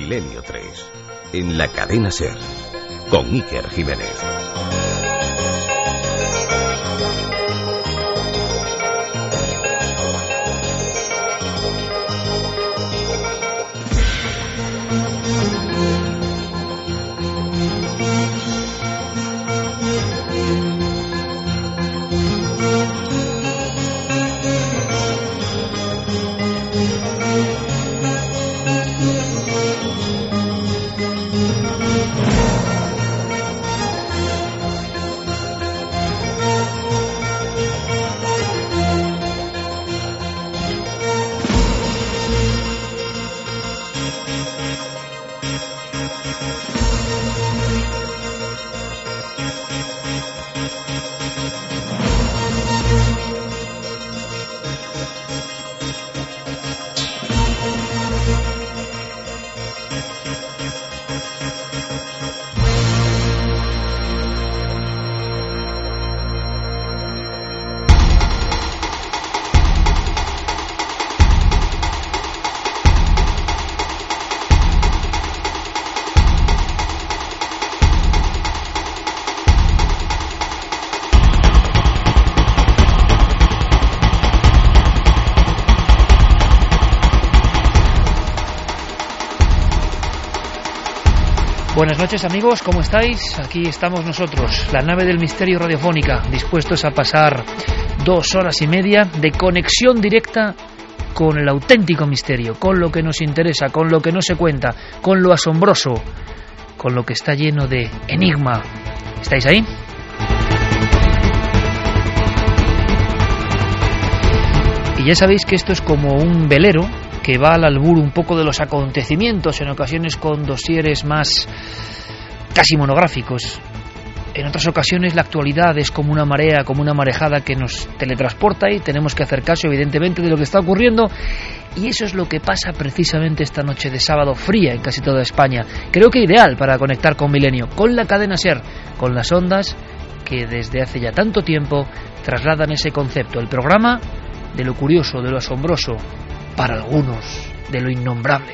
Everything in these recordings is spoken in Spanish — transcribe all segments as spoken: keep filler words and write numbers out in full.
Milenio tres, en la cadena SER, con Iker Jiménez. Buenas noches amigos, ¿cómo estáis? Aquí estamos nosotros, la nave del misterio radiofónica, dispuestos a pasar dos horas y media de conexión directa con el auténtico misterio, con lo que nos interesa, con lo que no se cuenta, con lo asombroso, con lo que está lleno de enigma. ¿Estáis ahí? Y ya sabéis que esto es como un velero que va al albur un poco de los acontecimientos, en ocasiones con dosieres más casi monográficos. En otras ocasiones la actualidad es como una marea, como una marejada que nos teletransporta y tenemos que hacer caso evidentemente de lo que está ocurriendo, y eso es lo que pasa precisamente esta noche de sábado fría en casi toda España. Creo que ideal para conectar con Milenio, con la cadena SER, con las ondas que desde hace ya tanto tiempo trasladan ese concepto, el programa de lo curioso, de lo asombroso, para algunos, de lo innombrable.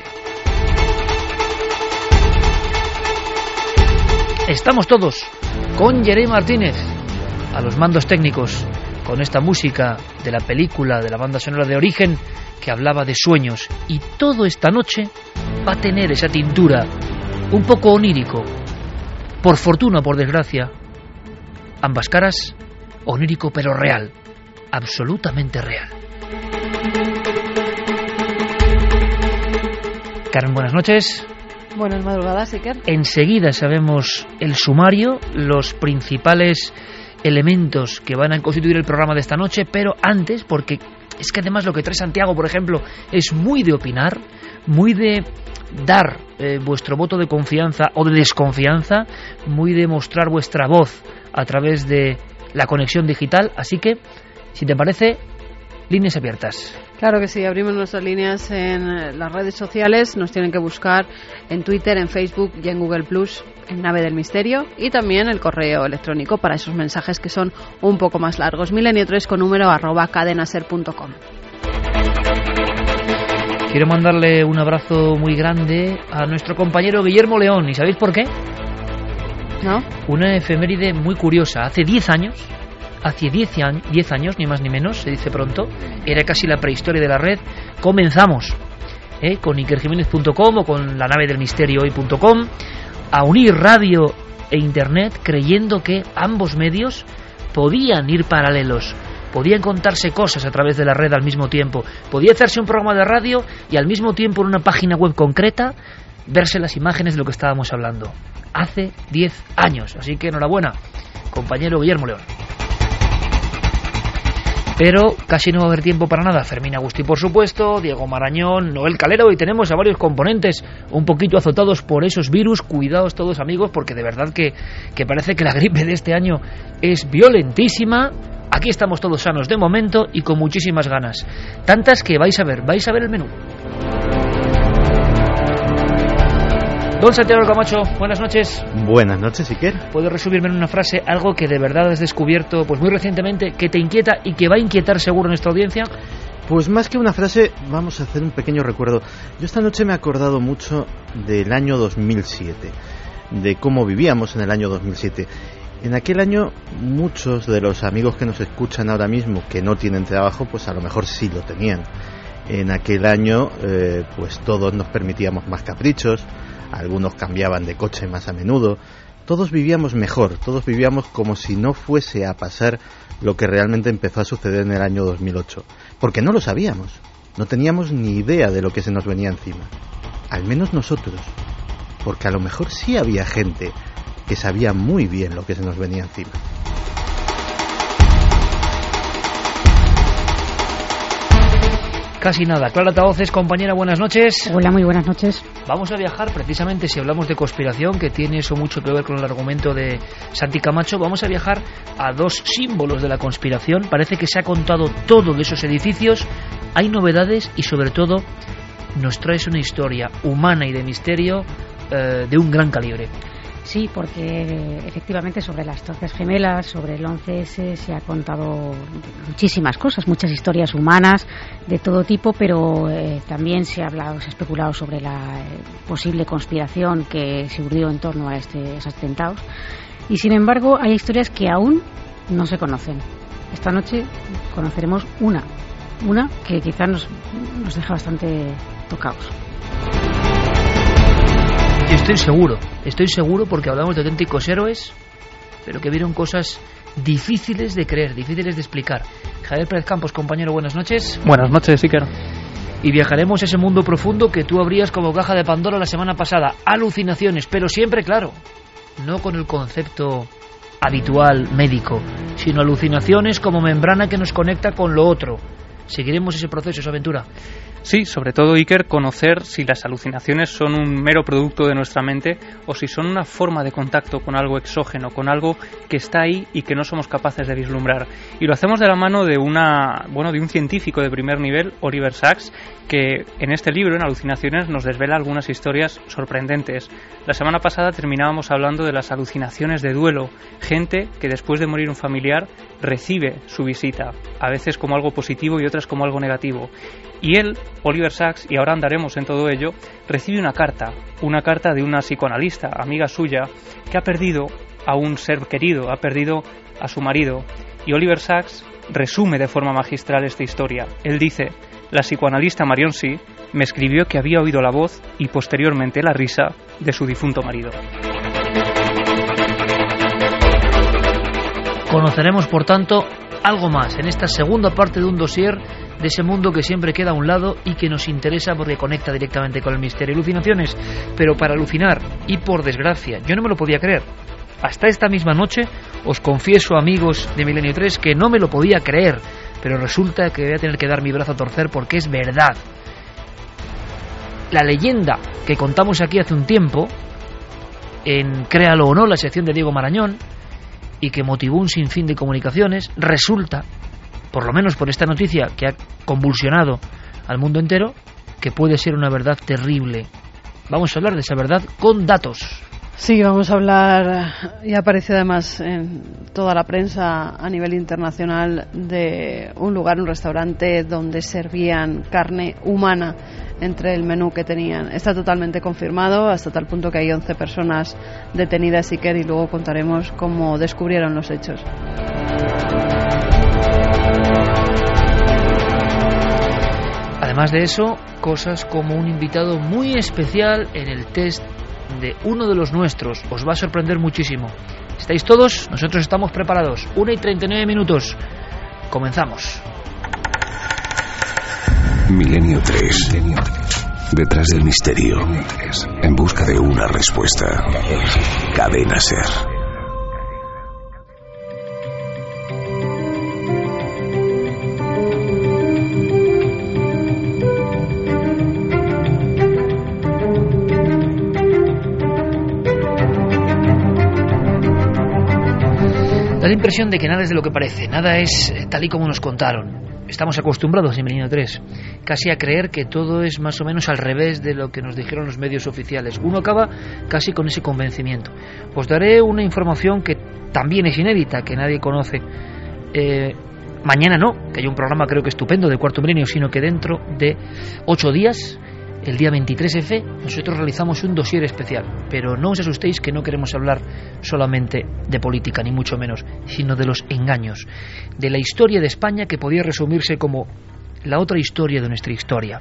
Estamos todos con Jeremy Martínez a los mandos técnicos, con esta música de la película, de la banda sonora de Origen, que hablaba de sueños, y todo esta noche va a tener esa tintura un poco onírico, por fortuna o por desgracia, ambas caras, onírico pero real, absolutamente real. Karen, buenas noches. Buenas madrugadas, Iker. Enseguida sabemos el sumario, los principales elementos que van a constituir el programa de esta noche, pero antes, porque es que además lo que trae Santiago, por ejemplo, es muy de opinar, muy de dar eh, vuestro voto de confianza o de desconfianza, muy de mostrar vuestra voz a través de la conexión digital, así que, si te parece, líneas abiertas. Claro que sí, abrimos nuestras líneas en las redes sociales, nos tienen que buscar en Twitter, en Facebook y en Google Plus, en Nave del Misterio, y también el correo electrónico para esos mensajes que son un poco más largos, milenio tres con número arroba cadenaser punto com. Quiero mandarle un abrazo muy grande a nuestro compañero Guillermo León, ¿y sabéis por qué? ¿No? Una efeméride muy curiosa, hace diez años... Hace diez años, ni más ni menos, se dice pronto, era casi la prehistoria de la red, comenzamos ¿eh? con iker jiménez punto com o con la nave del misterio hoy punto com a unir radio e internet, creyendo que ambos medios podían ir paralelos, podían contarse cosas a través de la red al mismo tiempo, podía hacerse un programa de radio y al mismo tiempo en una página web concreta verse las imágenes de lo que estábamos hablando. Hace diez años, así que enhorabuena, compañero Guillermo León. Pero casi no va a haber tiempo para nada. Fermín Agustí, por supuesto, Diego Marañón, Noel Calero, y tenemos a varios componentes un poquito azotados por esos virus. Cuidaos todos, amigos, porque de verdad que, que parece que la gripe de este año es violentísima. Aquí estamos todos sanos de momento y con muchísimas ganas. Tantas que vais a ver, vais a ver el menú. Don Santiago Camacho, buenas noches. Buenas noches, Iker. ¿Puedes resumirme en una frase algo que de verdad has descubierto pues muy recientemente, que te inquieta y que va a inquietar seguro nuestra audiencia? Pues más que una frase, vamos a hacer un pequeño recuerdo. Yo esta noche me he acordado mucho del año dos mil siete, de cómo vivíamos en el año dos mil siete. En aquel año muchos de los amigos que nos escuchan ahora mismo que no tienen trabajo, pues a lo mejor sí lo tenían. En aquel año eh, pues todos nos permitíamos más caprichos, algunos cambiaban de coche más a menudo, todos vivíamos mejor, todos vivíamos como si no fuese a pasar lo que realmente empezó a suceder en el año dos mil ocho, porque no lo sabíamos, no teníamos ni idea de lo que se nos venía encima, al menos nosotros, porque a lo mejor sí había gente que sabía muy bien lo que se nos venía encima. Casi nada. Clara Tahoces, compañera, buenas noches. Hola, muy buenas noches. Vamos a viajar, precisamente si hablamos de conspiración, que tiene eso mucho que ver con el argumento de Santi Camacho, vamos a viajar a dos símbolos de la conspiración. Parece que se ha contado todo de esos edificios, hay novedades y sobre todo nos traes una historia humana y de misterio eh, de un gran calibre. Sí, porque efectivamente sobre las Torres Gemelas, sobre el once ese, se ha contado muchísimas cosas, muchas historias humanas de todo tipo, pero eh, también se ha hablado, se ha especulado sobre la eh, posible conspiración que se urdió en torno a este, esos atentados. Y sin embargo, hay historias que aún no se conocen. Esta noche conoceremos una, una que quizás nos, nos deja bastante tocados. Yo estoy seguro, estoy seguro porque hablamos de auténticos héroes, pero que vieron cosas difíciles de creer, difíciles de explicar. Javier Pérez Campos, compañero, buenas noches. Buenas noches, Iker. Y viajaremos a ese mundo profundo que tú abrías como caja de Pandora la semana pasada. Alucinaciones, pero siempre, claro, no con el concepto habitual médico, sino alucinaciones como membrana que nos conecta con lo otro. Seguiremos ese proceso, esa aventura. Sí, sobre todo, Iker, conocer si las alucinaciones son un mero producto de nuestra mente o si son una forma de contacto con algo exógeno, con algo que está ahí y que no somos capaces de vislumbrar. Y lo hacemos de la mano de una, bueno, de un científico de primer nivel, Oliver Sacks, que en este libro, en Alucinaciones, nos desvela algunas historias sorprendentes. La semana pasada terminábamos hablando de las alucinaciones de duelo, gente que después de morir un familiar recibe su visita, a veces como algo positivo y otras como algo negativo. Y él, Oliver Sacks, y ahora andaremos en todo ello, recibe una carta, una carta de una psicoanalista, amiga suya, que ha perdido a un ser querido, ha perdido a su marido. Y Oliver Sacks resume de forma magistral esta historia. Él dice: la psicoanalista Marion C. me escribió que había oído la voz y posteriormente la risa de su difunto marido. Conoceremos, por tanto, algo más en esta segunda parte de un dossier de ese mundo que siempre queda a un lado y que nos interesa porque conecta directamente con el misterio. Alucinaciones, pero para alucinar, y por desgracia, yo no me lo podía creer. Hasta esta misma noche, os confieso, amigos de Milenio tres, que no me lo podía creer, pero resulta que voy a tener que dar mi brazo a torcer porque es verdad. La leyenda que contamos aquí hace un tiempo, en Créalo o no, la sección de Diego Marañón, y que motivó un sinfín de comunicaciones, resulta, por lo menos por esta noticia que ha convulsionado al mundo entero, que puede ser una verdad terrible. Vamos a hablar de esa verdad con datos. Sí, vamos a hablar, y aparece además en toda la prensa a nivel internacional, de un lugar, un restaurante donde servían carne humana entre el menú que tenían. Está totalmente confirmado, hasta tal punto que hay once personas detenidas, Iker, y luego contaremos cómo descubrieron los hechos. Además de eso, cosas como un invitado muy especial en el test de uno de los nuestros. Os va a sorprender muchísimo. ¿Estáis todos? Nosotros estamos preparados. una y treinta y nueve minutos. Comenzamos. Milenio tres. Detrás del misterio. En busca de una respuesta. Cadena SER. Da la impresión de que nada es de lo que parece, nada es tal y como nos contaron. Estamos acostumbrados en Milenio tres casi a creer que todo es más o menos al revés de lo que nos dijeron los medios oficiales. Uno acaba casi con ese convencimiento. Os daré una información que también es inédita, que nadie conoce. Eh, mañana no, que hay un programa creo que estupendo de Cuarto Milenio, sino que dentro de ocho días, el día veintitrés efe, nosotros realizamos un dossier especial. Pero no os asustéis, que no queremos hablar solamente de política, ni mucho menos, sino de los engaños, de la historia de España, que podía resumirse como la otra historia de nuestra historia.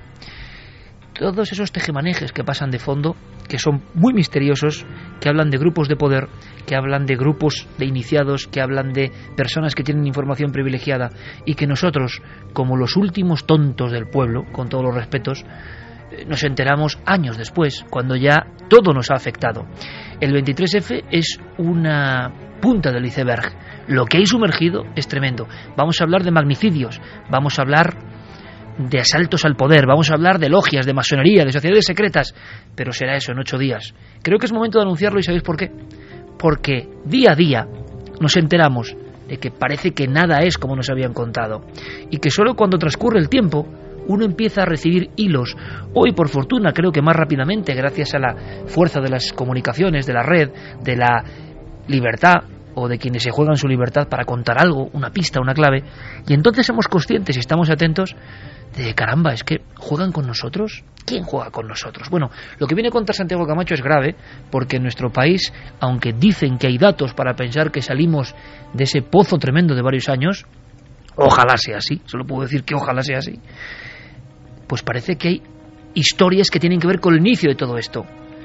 Todos esos tejemanejes que pasan de fondo, que son muy misteriosos, que hablan de grupos de poder, que hablan de grupos de iniciados, que hablan de personas que tienen información privilegiada, y que nosotros, como los últimos tontos del pueblo, con todos los respetos, nos enteramos años después, cuando ya todo nos ha afectado. El veintitrés efe es una punta del iceberg. Lo que hay sumergido es tremendo. Vamos a hablar de magnicidios, vamos a hablar de asaltos al poder, vamos a hablar de logias, de masonería, de sociedades secretas, pero será eso en ocho días. Creo que es momento de anunciarlo, y ¿sabéis por qué? Porque día a día nos enteramos de que parece que nada es como nos habían contado, y que solo cuando transcurre el tiempo uno empieza a recibir hilos. Hoy, por fortuna, creo que más rápidamente, gracias a la fuerza de las comunicaciones, de la red, de la libertad, o de quienes se juegan su libertad para contar algo, una pista, una clave, y entonces somos conscientes y estamos atentos de, caramba, es que ¿juegan con nosotros? ¿Quién juega con nosotros? Bueno, lo que viene a contar Santiago Camacho es grave, porque en nuestro país, aunque dicen que hay datos para pensar que salimos de ese pozo tremendo de varios años, ojalá sea así, solo puedo decir que ojalá sea así, pues parece que hay historias que tienen que ver con el inicio de todo esto.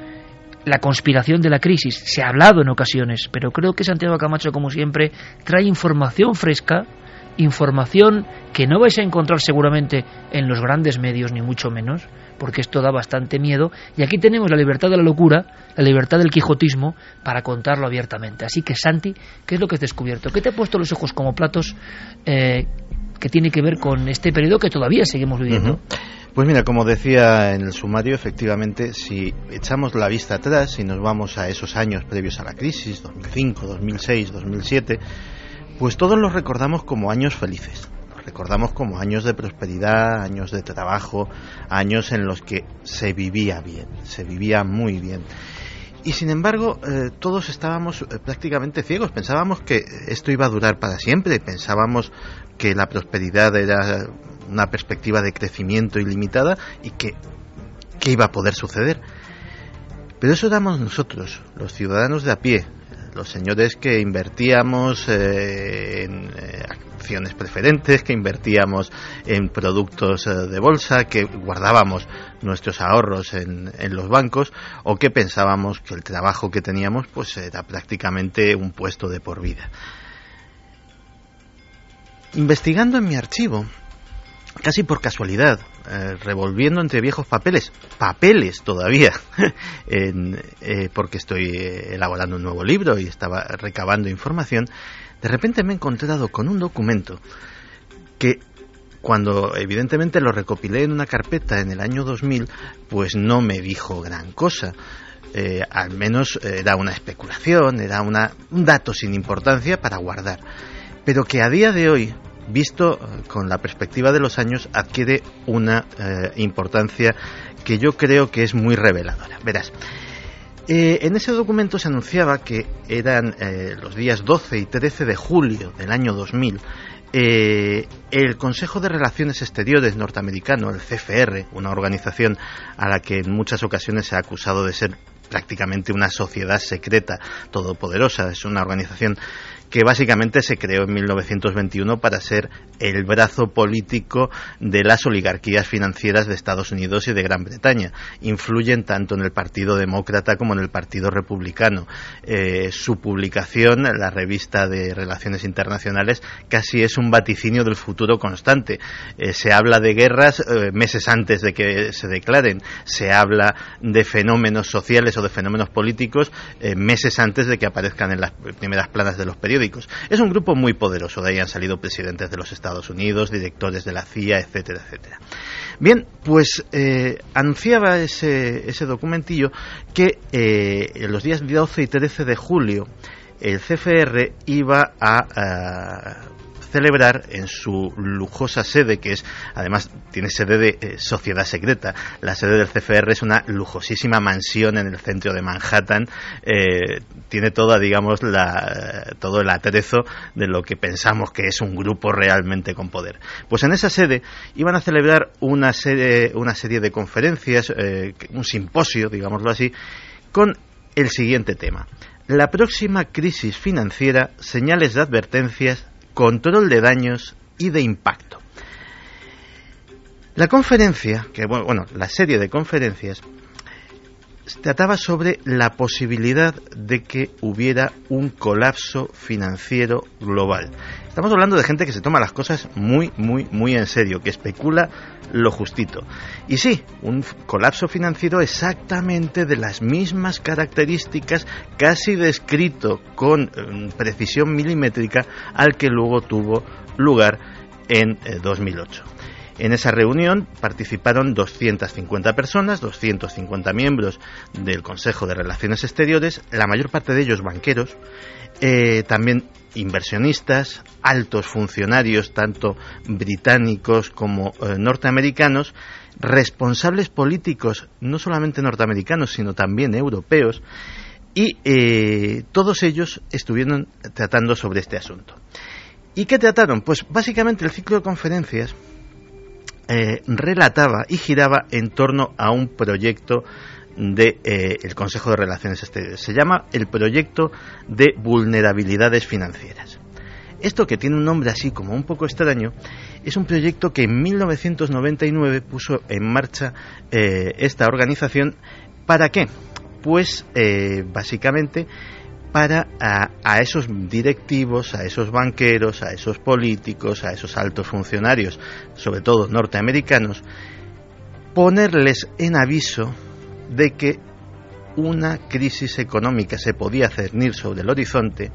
La conspiración de la crisis, se ha hablado en ocasiones, pero creo que Santiago Camacho, como siempre, trae información fresca, información que no vais a encontrar seguramente en los grandes medios, ni mucho menos, porque esto da bastante miedo, y aquí tenemos la libertad de la locura, la libertad del quijotismo, para contarlo abiertamente. Así que, Santi, ¿qué es lo que has descubierto? ¿Qué te ha puesto los ojos como platos eh, que tiene que ver con este periodo que todavía seguimos viviendo? Uh-huh. Pues mira, como decía en el sumario, efectivamente, si echamos la vista atrás y nos vamos a esos años previos a la crisis, dos mil cinco, dos mil seis, dos mil siete, pues todos los recordamos como años felices. Los recordamos como años de prosperidad, años de trabajo, años en los que se vivía bien, se vivía muy bien. Y sin embargo, eh, todos estábamos eh, prácticamente ciegos. Pensábamos que esto iba a durar para siempre, pensábamos que la prosperidad era una perspectiva de crecimiento ilimitada y que, que iba a poder suceder. Pero eso éramos nosotros, los ciudadanos de a pie, los señores que invertíamos eh, en eh, acciones preferentes, que invertíamos en productos eh, de bolsa, que guardábamos nuestros ahorros en, en los bancos, o que pensábamos que el trabajo que teníamos pues era prácticamente un puesto de por vida. Investigando en mi archivo, casi por casualidad, eh, revolviendo entre viejos papeles, papeles todavía, en, eh, porque estoy eh, elaborando un nuevo libro y estaba recabando información, de repente me he encontrado con un documento que, cuando evidentemente lo recopilé en una carpeta en el año dos mil, pues no me dijo gran cosa. Eh, al menos era una especulación, era una, un dato sin importancia para guardar, pero que a día de hoy, visto con la perspectiva de los años, adquiere una eh, importancia que yo creo que es muy reveladora. Verás, eh, en ese documento se anunciaba que eran eh, los días doce y trece de julio del año dos mil, eh, el Consejo de Relaciones Exteriores norteamericano, el C F R, una organización a la que en muchas ocasiones se ha acusado de ser prácticamente una sociedad secreta todopoderosa, es una organización que básicamente se creó en mil novecientos veintiuno para ser el brazo político de las oligarquías financieras de Estados Unidos y de Gran Bretaña. Influyen tanto en el Partido Demócrata como en el Partido Republicano. Eh, su publicación, la revista de Relaciones Internacionales, casi es un vaticinio del futuro constante. Eh, se habla de guerras eh, meses antes de que se declaren. Se habla de fenómenos sociales o de fenómenos políticos eh, meses antes de que aparezcan en las primeras planas de los periódicos. Es un grupo muy poderoso, de ahí han salido presidentes de los Estados Unidos, directores de la C I A, etcétera, etcétera. Bien, pues eh, anunciaba ese, ese documentillo que eh, en los días doce y trece de julio el C F R iba a, a celebrar en su lujosa sede, que es, además, tiene sede de eh, sociedad secreta. La sede del C F R es una lujosísima mansión en el centro de Manhattan. Eh, tiene toda, digamos, la, todo el atrezo de lo que pensamos que es un grupo realmente con poder. Pues en esa sede iban a celebrar una serie, una serie de conferencias, eh, un simposio, digámoslo así, con el siguiente tema: la próxima crisis financiera, señales de advertencias, control de daños y de impacto. La conferencia, que bueno, la serie de conferencias trataba sobre la posibilidad de que hubiera un colapso financiero global. Estamos hablando de gente que se toma las cosas muy, muy, muy en serio, que especula lo justito. Y sí, un colapso financiero exactamente de las mismas características, casi descrito con eh, precisión milimétrica, al que luego tuvo lugar en eh, dos mil ocho. En esa reunión participaron doscientas cincuenta personas, doscientos cincuenta miembros del Consejo de Relaciones Exteriores, la mayor parte de ellos banqueros, eh, también inversionistas, altos funcionarios, tanto británicos como eh, norteamericanos, responsables políticos, no solamente norteamericanos, sino también europeos, y eh, todos ellos estuvieron tratando sobre este asunto. ¿Y qué trataron? Pues básicamente el ciclo de conferencias Eh, relataba y giraba en torno a un proyecto del de, eh, Consejo de Relaciones Exteriores. Se llama el proyecto de vulnerabilidades financieras. Esto, que tiene un nombre así como un poco extraño, es un proyecto que en mil novecientos noventa y nueve puso en marcha eh, esta organización. ¿Para qué? Pues eh, básicamente para a, a esos directivos, a esos banqueros, a esos políticos, a esos altos funcionarios, sobre todo norteamericanos, ponerles en aviso de que una crisis económica se podía cernir sobre el horizonte,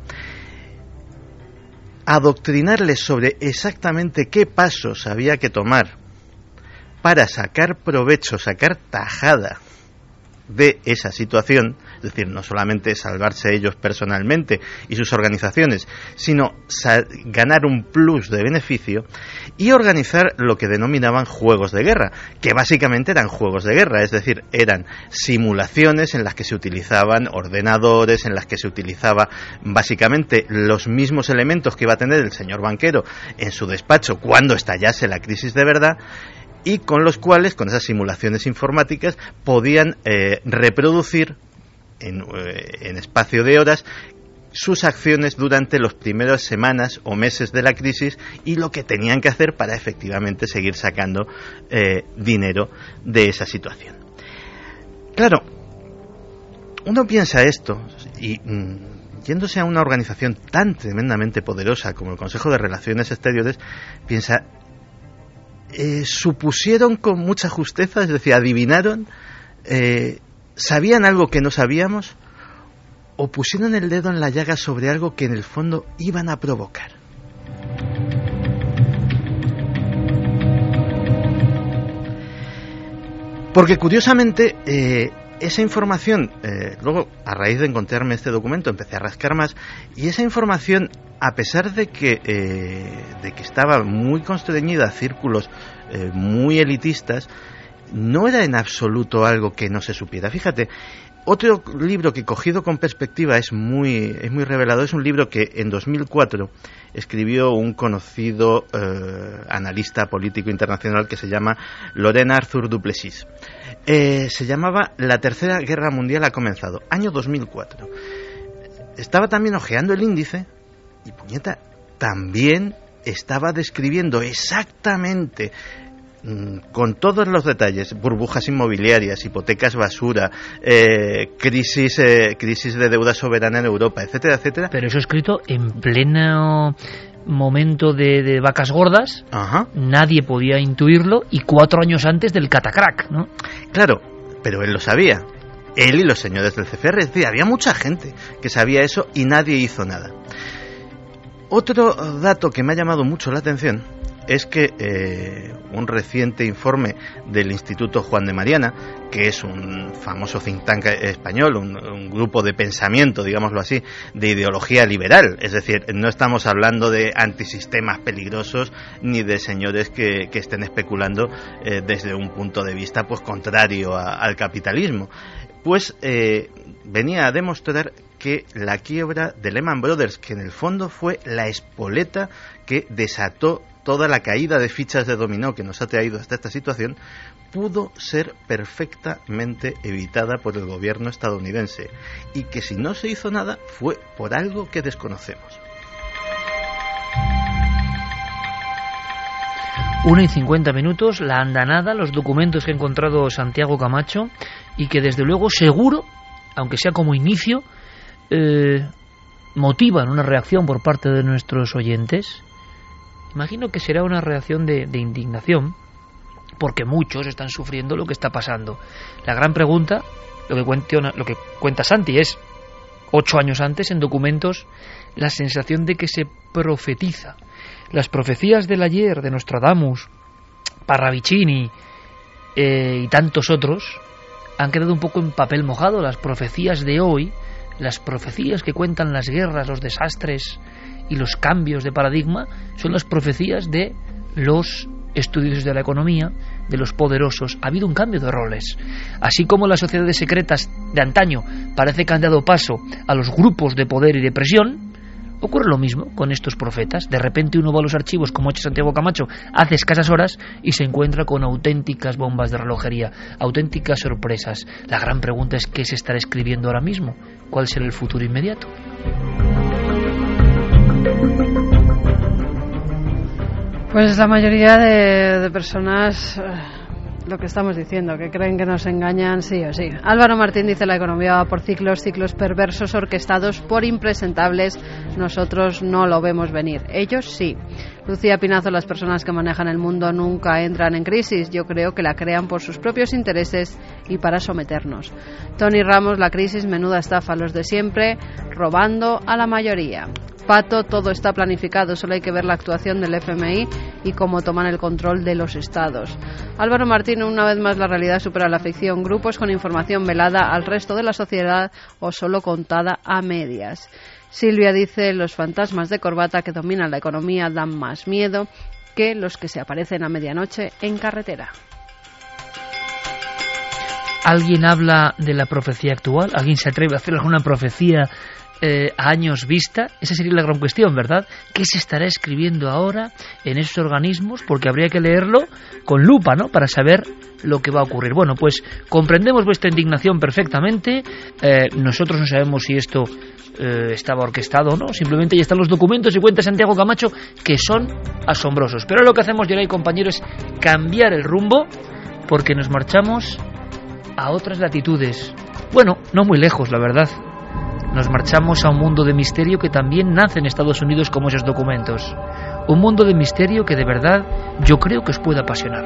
adoctrinarles sobre exactamente qué pasos había que tomar para sacar provecho, sacar tajada de esa situación, es decir, no solamente salvarse ellos personalmente y sus organizaciones, sino ganar un plus de beneficio, y organizar lo que denominaban juegos de guerra, que básicamente eran juegos de guerra, es decir, eran simulaciones en las que se utilizaban ordenadores, en las que se utilizaba básicamente los mismos elementos que iba a tener el señor banquero en su despacho cuando estallase la crisis de verdad, y con los cuales, con esas simulaciones informáticas, podían eh, reproducir en, eh, en espacio de horas sus acciones durante las primeras semanas o meses de la crisis y lo que tenían que hacer para efectivamente seguir sacando eh, dinero de esa situación. Claro, uno piensa esto y mmm, yéndose a una organización tan tremendamente poderosa como el Consejo de Relaciones Exteriores, piensa... Eh, supusieron con mucha justeza, es decir, adivinaron, eh, sabían algo que no sabíamos, o pusieron el dedo en la llaga sobre algo que en el fondo iban a provocar. Porque curiosamente eh, esa información, eh, luego a raíz de encontrarme este documento empecé a rascar más, y esa información, a pesar de que eh, de que estaba muy constreñida a círculos eh, muy elitistas, no era en absoluto algo que no se supiera. Fíjate, otro libro que, cogido con perspectiva, es muy es muy revelador. Es un libro que en dos mil cuatro escribió un conocido eh, analista político internacional que se llama Laurent Arthur du Plessis. Eh, se llamaba La Tercera Guerra Mundial ha comenzado, año dos mil cuatro. Estaba también hojeando el índice y, puñeta, también estaba describiendo exactamente, mmm, con todos los detalles, burbujas inmobiliarias, hipotecas basura, eh, crisis eh, crisis de deuda soberana en Europa, etcétera, etcétera. Pero eso escrito en pleno momento de, de vacas gordas. Ajá. Nadie podía intuirlo, y cuatro años antes del catacrack, ¿no? Claro, pero él lo sabía. Él y los señores del C F R, es decir, había mucha gente que sabía eso y nadie hizo nada. Otro dato que me ha llamado mucho la atención es que es que eh, un reciente informe del Instituto Juan de Mariana, que es un famoso think tank español, un, un grupo de pensamiento, digámoslo así, de ideología liberal, es decir, no estamos hablando de antisistemas peligrosos ni de señores que, que estén especulando eh, desde un punto de vista pues contrario a, al capitalismo, pues eh, venía a demostrar que la quiebra de Lehman Brothers, que en el fondo fue la espoleta que desató toda la caída de fichas de dominó que nos ha traído hasta esta situación, pudo ser perfectamente evitada por el gobierno estadounidense, y que si no se hizo nada fue por algo que desconocemos. Una y cincuenta minutos, la andanada, los documentos que ha encontrado Santiago Camacho, y que desde luego seguro, aunque sea como inicio, eh, motivan una reacción por parte de nuestros oyentes. Imagino que será una reacción de, de indignación, porque muchos están sufriendo lo que está pasando. La gran pregunta, lo que, cuenta, lo que cuenta Santi, es ocho años antes, en documentos, la sensación de que se profetiza. Las profecías del ayer, de Nostradamus, Parravicini eh, y tantos otros, han quedado un poco en papel mojado. Las profecías de hoy, las profecías que cuentan las guerras, los desastres y los cambios de paradigma, son las profecías de los estudiosos de la economía, de los poderosos. Ha habido un cambio de roles. Así como las sociedades secretas de antaño parece que han dado paso a los grupos de poder y de presión, ocurre lo mismo con estos profetas. De repente uno va a los archivos, como ha hecho Santiago Camacho hace escasas horas, y se encuentra con auténticas bombas de relojería, auténticas sorpresas. La gran pregunta es: ¿qué se estará escribiendo ahora mismo? ¿Cuál será el futuro inmediato? Pues la mayoría de, de personas, lo que estamos diciendo, que creen que nos engañan sí o sí. Álvaro Martín dice: la economía va por ciclos, ciclos perversos orquestados por impresentables. Nosotros no lo vemos venir, ellos sí. Lucía Pinazo: las personas que manejan el mundo nunca entran en crisis, yo creo que la crean por sus propios intereses y para someternos. Tony Ramos: la crisis, menuda estafa, los de siempre robando a la mayoría. Pato: todo está planificado, solo hay que ver la actuación del F M I y cómo toman el control de los estados. Álvaro Martín: una vez más la realidad supera la ficción, grupos con información velada al resto de la sociedad o solo contada a medias. Silvia dice: los fantasmas de corbata que dominan la economía dan más miedo que los que se aparecen a medianoche en carretera. ¿Alguien habla de la profecía actual? ¿Alguien se atreve a hacer alguna profecía Eh, a años vista? Esa sería la gran cuestión, ¿verdad? ¿Qué se estará escribiendo ahora en esos organismos? Porque habría que leerlo con lupa, ¿no?, para saber lo que va a ocurrir. Bueno, pues comprendemos vuestra indignación perfectamente. Eh, nosotros no sabemos si esto eh, estaba orquestado o no. Simplemente ya están los documentos y cuenta Santiago Camacho, que son asombrosos. Pero lo que hacemos, Geray, compañeros, es cambiar el rumbo, porque nos marchamos a otras latitudes. Bueno, no muy lejos, la verdad. Nos marchamos a un mundo de misterio que también nace en Estados Unidos, como esos documentos. Un mundo de misterio que de verdad yo creo que os puede apasionar.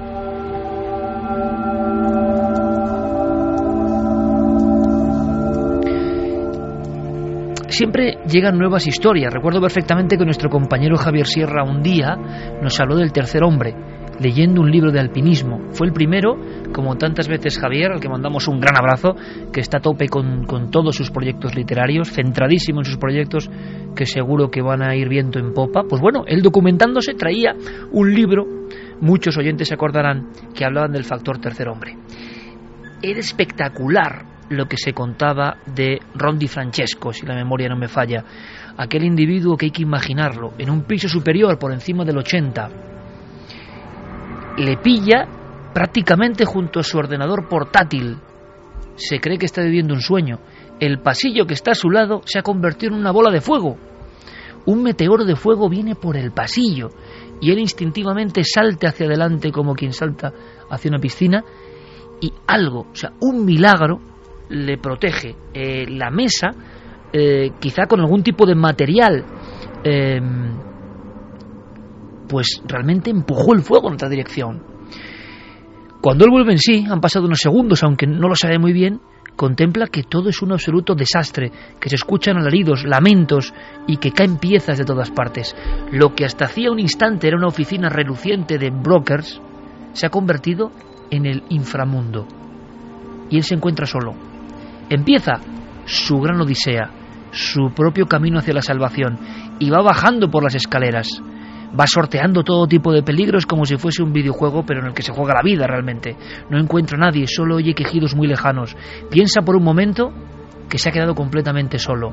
Siempre llegan nuevas historias. Recuerdo perfectamente que nuestro compañero Javier Sierra un día nos habló del tercer hombre, leyendo un libro de alpinismo. Fue el primero, como tantas veces Javier, al que mandamos un gran abrazo, que está a tope con, con todos sus proyectos literarios, centradísimo en sus proyectos, que seguro que van a ir viento en popa. Pues bueno, él documentándose traía un libro, muchos oyentes se acordarán, que hablaban del factor tercer hombre. Era espectacular lo que se contaba de Ron Di Francesco, si la memoria no me falla, aquel individuo que hay que imaginarlo, en un piso superior, por encima del ochenta, le pilla prácticamente junto a su ordenador portátil. Se cree que está viviendo un sueño. El pasillo que está a su lado se ha convertido en una bola de fuego. Un meteoro de fuego viene por el pasillo y él instintivamente salta hacia adelante como quien salta hacia una piscina, y algo, o sea, un milagro le protege. Eh, la mesa, eh, quizá con algún tipo de material, eh, pues realmente empujó el fuego en otra dirección. Cuando él vuelve en sí, han pasado unos segundos, aunque no lo sabe muy bien, contempla que todo es un absoluto desastre, que se escuchan alaridos, lamentos y que caen piezas de todas partes. Lo que hasta hacía un instante era una oficina reluciente de brokers se ha convertido en el inframundo. Y él se encuentra solo. Empieza su gran odisea, su propio camino hacia la salvación, y va bajando por las escaleras. Va sorteando todo tipo de peligros como si fuese un videojuego, pero en el que se juega la vida realmente. No encuentra a nadie, solo oye quejidos muy lejanos. Piensa por un momento que se ha quedado completamente solo.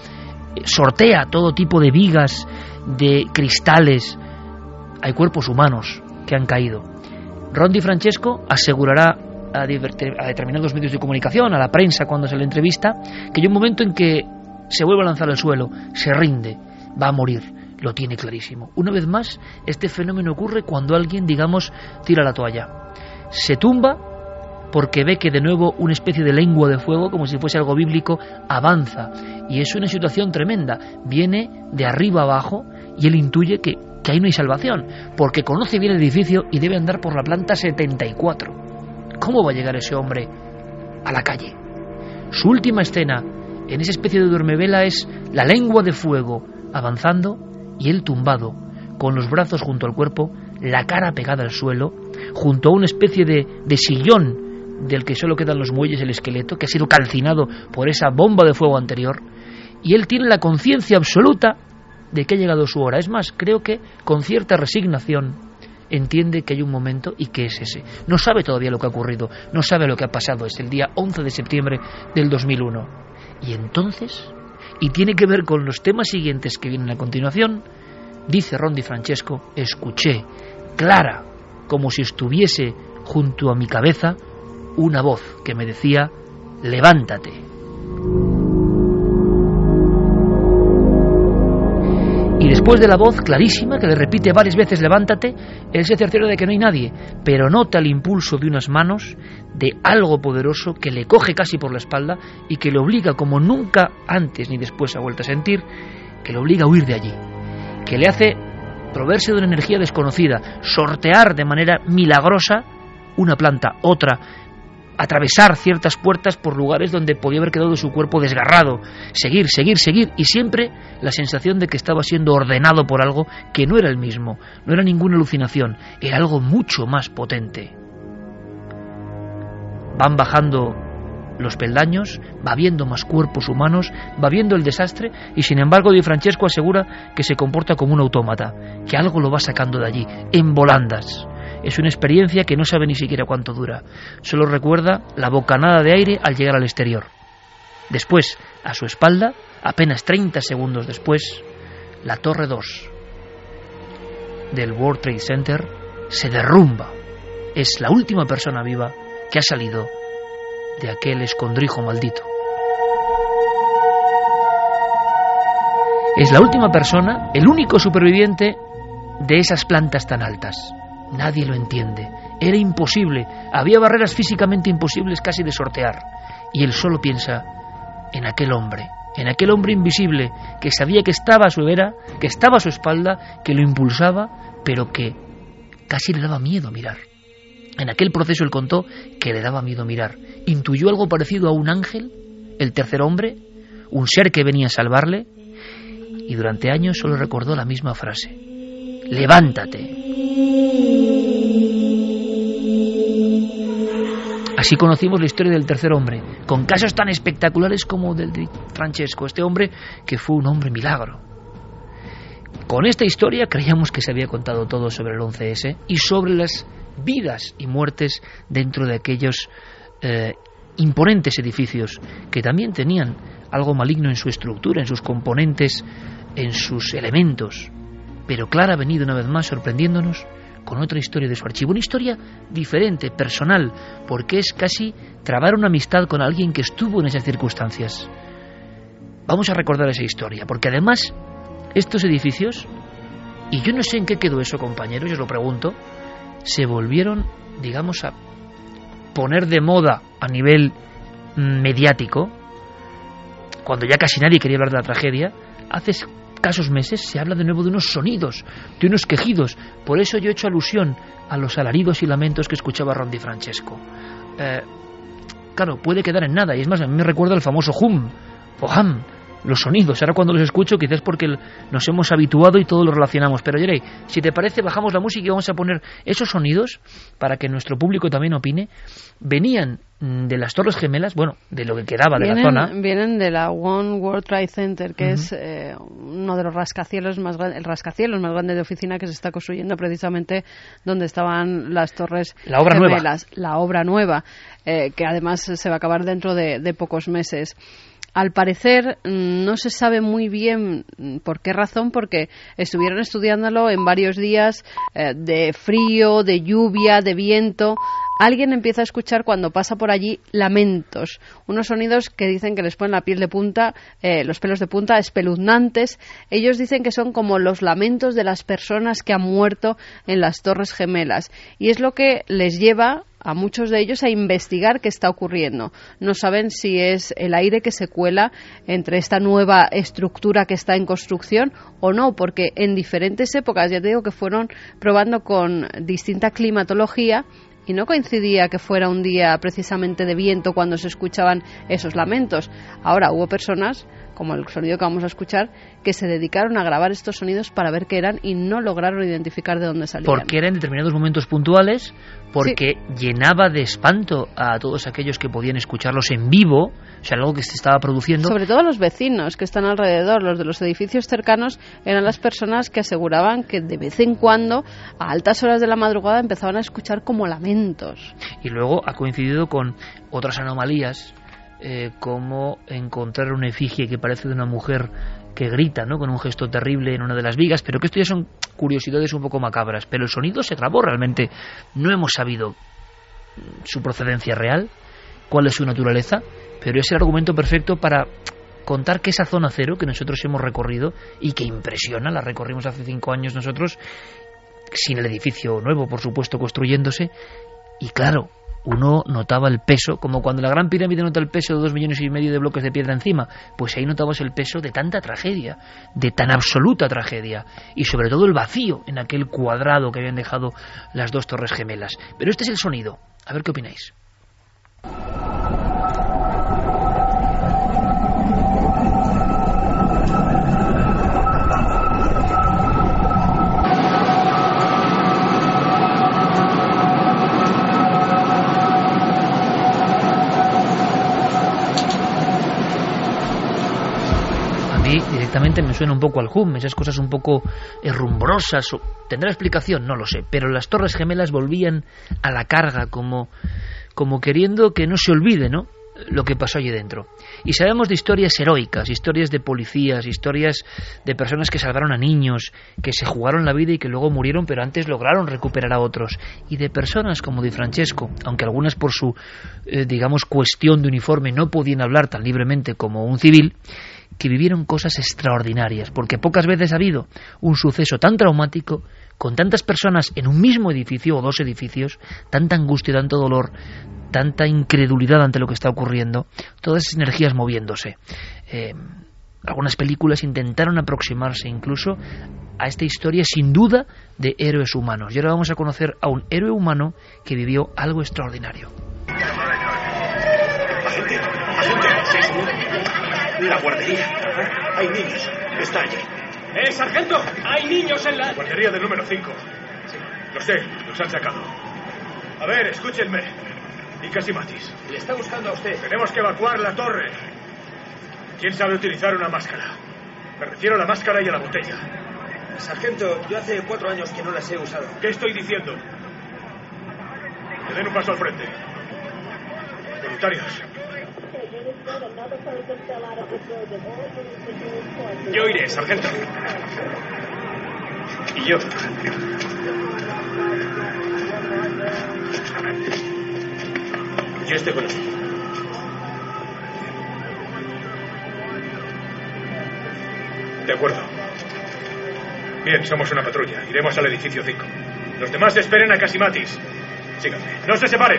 Sortea todo tipo de vigas, de cristales. Hay cuerpos humanos que han caído. Ron DiFrancesco asegurará a, a determinados medios de comunicación, a la prensa cuando se le entrevista, que hay un momento en que se vuelve a lanzar al suelo, se rinde, va a morir. Lo tiene clarísimo. Una vez más, este fenómeno ocurre cuando alguien, digamos, tira la toalla. Se tumba porque ve que de nuevo una especie de lengua de fuego, como si fuese algo bíblico, avanza. Y es una situación tremenda. Viene de arriba abajo y él intuye que, que ahí no hay salvación, porque conoce bien el edificio y debe andar por la planta setenta y cuatro. ¿Cómo va a llegar ese hombre a la calle? Su última escena en esa especie de duermevela es la lengua de fuego avanzando y él tumbado, con los brazos junto al cuerpo, la cara pegada al suelo, junto a una especie de, de sillón del que solo quedan los muelles y el esqueleto, que ha sido calcinado por esa bomba de fuego anterior, y él tiene la conciencia absoluta de que ha llegado su hora. Es más, creo que con cierta resignación entiende que hay un momento y que es ese. No sabe todavía lo que ha ocurrido, no sabe lo que ha pasado. Es el día once de septiembre del dos mil uno. Y entonces, y tiene que ver con los temas siguientes que vienen a continuación, dice Ron DiFrancesco: escuché clara, como si estuviese junto a mi cabeza, una voz que me decía: levántate. Y después de la voz clarísima, que le repite varias veces levántate, él se cerciora de que no hay nadie, pero nota el impulso de unas manos, de algo poderoso que le coge casi por la espalda y que le obliga, como nunca antes ni después ha vuelto a sentir, que le obliga a huir de allí, que le hace proveerse de una energía desconocida, sortear de manera milagrosa una planta, otra, atravesar ciertas puertas por lugares donde podía haber quedado su cuerpo desgarrado, seguir, seguir, seguir, y siempre la sensación de que estaba siendo ordenado por algo que no era el mismo, no era ninguna alucinación, era algo mucho más potente. Van bajando los peldaños, va viendo más cuerpos humanos, va viendo el desastre, y sin embargo DiFrancesco asegura que se comporta como un autómata, que algo lo va sacando de allí, en volandas. Es una experiencia que no sabe ni siquiera cuánto dura. Solo recuerda la bocanada de aire al llegar al exterior. Después, a su espalda, apenas treinta segundos después, la Torre dos del World Trade Center se derrumba. Es la última persona viva que ha salido de aquel escondrijo maldito. Es la última persona, el único superviviente de esas plantas tan altas. Nadie lo entiende. Era imposible. Había barreras físicamente imposibles casi de sortear. Y él solo piensa en aquel hombre, en aquel hombre invisible que sabía que estaba a su vera, que estaba a su espalda, que lo impulsaba, pero que casi le daba miedo mirar. En aquel proceso él contó que le daba miedo mirar. Intuyó algo parecido a un ángel, el tercer hombre, un ser que venía a salvarle, y durante años solo recordó la misma frase: levántate. Así conocimos la historia del tercer hombre, con casos tan espectaculares como del de Francesco, este hombre que fue un hombre milagro. Con esta historia creíamos que se había contado todo sobre el once ese y sobre las vidas y muertes dentro de aquellos eh, imponentes edificios que también tenían algo maligno en su estructura, en sus componentes, en sus elementos. Pero Clara ha venido una vez más sorprendiéndonos con otra historia de su archivo, una historia diferente, personal, porque es casi trabar una amistad con alguien que estuvo en esas circunstancias. Vamos a recordar esa historia, porque además estos edificios, y yo no sé en qué quedó eso, compañeros, yo os lo pregunto, se volvieron, digamos, a poner de moda a nivel mediático, cuando ya casi nadie quería hablar de la tragedia. Hace escasos meses se habla de nuevo de unos sonidos, de unos quejidos. Por eso yo he hecho alusión a los alaridos y lamentos que escuchaba Ron DiFrancesco. Eh, claro, puede quedar en nada. Y es más, a mí me recuerda el famoso hum o ham, los sonidos. Ahora cuando los escucho quizás porque nos hemos habituado y todo lo relacionamos. Pero Yerei, si te parece, bajamos la música y vamos a poner esos sonidos para que nuestro público también opine. Venían de las Torres Gemelas, bueno, de lo que quedaba vienen, de la zona. Vienen de la One World Trade Center, que uh-huh. es eh, uno de los rascacielos más el rascacielos más grande de oficina que se está construyendo precisamente donde estaban las Torres la obra Gemelas. Nueva. La obra nueva, eh, que además se va a acabar dentro de, de pocos meses. Al parecer no se sabe muy bien por qué razón, porque estuvieron estudiándolo en varios días eh, de frío, de lluvia, de viento. Alguien empieza a escuchar cuando pasa por allí lamentos, unos sonidos que dicen que les ponen la piel de punta, eh, los pelos de punta, espeluznantes. Ellos dicen que son como los lamentos de las personas que han muerto en las Torres Gemelas, y es lo que les lleva a muchos de ellos a investigar qué está ocurriendo. No saben si es el aire que se cuela entre esta nueva estructura que está en construcción o no, porque en diferentes épocas, ya te digo que fueron probando con distinta climatología, y no coincidía que fuera un día precisamente de viento cuando se escuchaban esos lamentos. Ahora hubo personas, como el sonido que vamos a escuchar, que se dedicaron a grabar estos sonidos para ver qué eran y no lograron identificar de dónde salían. Porque eran en determinados momentos puntuales, porque sí. llenaba de espanto a todos aquellos que podían escucharlos en vivo, o sea, algo que se estaba produciendo. Sobre todo a los vecinos que están alrededor, los de los edificios cercanos, eran las personas que aseguraban que de vez en cuando, a altas horas de la madrugada, empezaban a escuchar como lamentos. Y luego ha coincidido con otras anomalías, eh, como encontrar una efigie que parece de una mujer que grita, ¿no?, con un gesto terrible en una de las vigas, pero que esto ya son curiosidades un poco macabras. Pero el sonido se grabó realmente. No hemos sabido su procedencia real, cuál es su naturaleza, pero es el argumento perfecto para contar que esa zona cero que nosotros hemos recorrido y que impresiona, la recorrimos hace cinco años nosotros, sin el edificio nuevo, por supuesto, construyéndose, y claro, uno notaba el peso, como cuando la Gran Pirámide nota el peso de dos millones y medio de bloques de piedra encima, pues ahí notabas el peso de tanta tragedia, de tan absoluta tragedia, y sobre todo el vacío en aquel cuadrado que habían dejado las dos Torres Gemelas. Pero este es el sonido, a ver qué opináis. Directamente me suena un poco al hum, esas cosas un poco herrumbrosas. ¿Tendrá explicación? No lo sé, pero las Torres Gemelas volvían a la carga como, como queriendo que no se olvide, ¿no?, lo que pasó allí dentro. Y sabemos de historias heroicas, historias de policías, historias de personas que salvaron a niños, que se jugaron la vida y que luego murieron, pero antes lograron recuperar a otros. Y de personas como Di Francesco, aunque algunas por su, eh, digamos, cuestión de uniforme no podían hablar tan libremente como un civil, que vivieron cosas extraordinarias, porque pocas veces ha habido un suceso tan traumático, con tantas personas en un mismo edificio o dos edificios, tanta angustia, tanto dolor, tanta incredulidad ante lo que está ocurriendo, todas esas energías moviéndose. Eh, algunas películas intentaron aproximarse incluso a esta historia, sin duda, de héroes humanos. Y ahora vamos a conocer a un héroe humano que vivió algo extraordinario. Agente, agente, sí, señor. La guardería. Hay niños. Está allí. ¡Eh, sargento! ¡Hay niños en la... Guardería del número cinco. Sí. Lo sé, los han sacado. A ver, escúchenme. Y Casimatis. Le está buscando a usted. Tenemos que evacuar la torre. ¿Quién sabe utilizar una máscara? Me refiero a la máscara y a la botella. Sargento, yo hace cuatro años que no las he usado. ¿Qué estoy diciendo? Que den un paso al frente. Voluntarios. Yo iré, sargento. Y yo. Yo estoy con usted. De acuerdo. Bien, somos una patrulla. Iremos al edificio cinco. Los demás esperen a Casimatis. Síganme. ¡No se separen!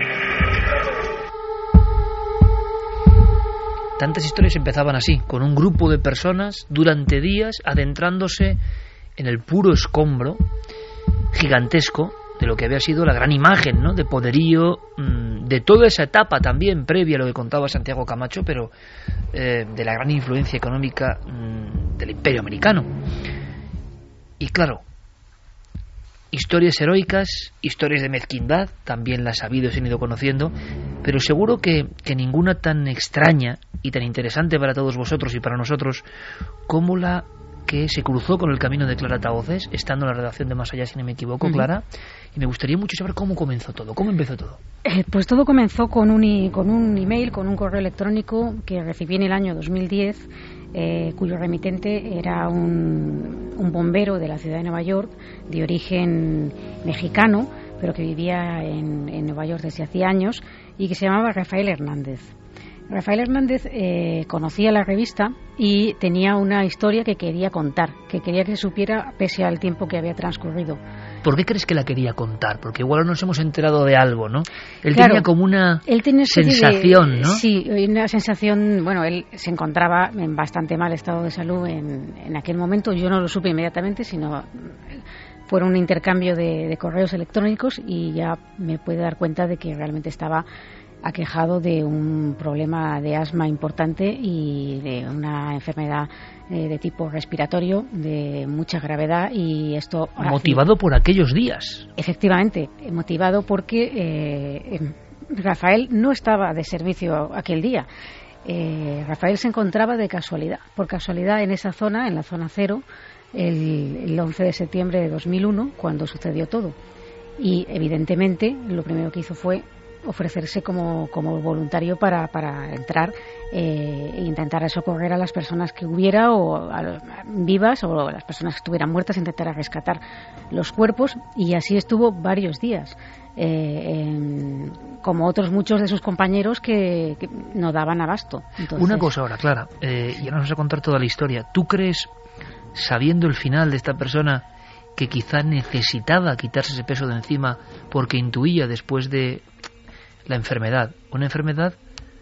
Tantas historias empezaban así, con un grupo de personas durante días adentrándose en el puro escombro gigantesco de lo que había sido la gran imagen, ¿no?, de poderío, de toda esa etapa también previa a lo que contaba Santiago Camacho, pero eh, de la gran influencia económica mmm, del Imperio Americano. Y claro, historias heroicas, historias de mezquindad, también las ha habido y se han ido conociendo, pero seguro que, que ninguna tan extraña y tan interesante para todos vosotros y para nosotros como la que se cruzó con el camino de Clara Tahoces, estando en la redacción de Más Allá, si no me equivoco, uh-huh. Clara, y me gustaría mucho saber cómo comenzó todo, cómo empezó todo. Eh, pues todo comenzó con un, i- con un email, con un correo electrónico que recibí en el año dos mil diez, eh, cuyo remitente era un, un bombero de la ciudad de Nueva York, de origen mexicano, pero que vivía en, en Nueva York desde hacía años, y que se llamaba Rafael Hernández. Rafael Hernández eh, conocía la revista y tenía una historia que quería contar, que quería que se supiera pese al tiempo que había transcurrido. ¿Por qué crees que la quería contar? Porque igual nos hemos enterado de algo, ¿no? Él claro, tenía como una él tenía sensación, de, ¿no? Sí, una sensación, bueno, él se encontraba en bastante mal estado de salud en, en aquel momento. Yo no lo supe inmediatamente, sino fue un intercambio de, de correos electrónicos y ya me pude dar cuenta de que realmente estaba aquejado de un problema de asma importante y de una enfermedad eh, de tipo respiratorio de mucha gravedad, y esto motivado hacía, por aquellos días. Efectivamente, motivado porque eh, Rafael no estaba de servicio aquel día. Eh, Rafael se encontraba de casualidad, por casualidad en esa zona, en la zona cero, el, el once de septiembre de dos mil uno, cuando sucedió todo. Y evidentemente lo primero que hizo fue ofrecerse como, como voluntario para, para entrar eh, e intentar socorrer a las personas que hubiera o a, vivas o a las personas que estuvieran muertas, intentar rescatar los cuerpos, y así estuvo varios días, eh, en, como otros muchos de sus compañeros que, que no daban abasto. Entonces, una cosa ahora, Clara, eh, ya nos vas a contar toda la historia. ¿Tú crees, sabiendo el final de esta persona, que quizá necesitaba quitarse ese peso de encima porque intuía después de la enfermedad, una enfermedad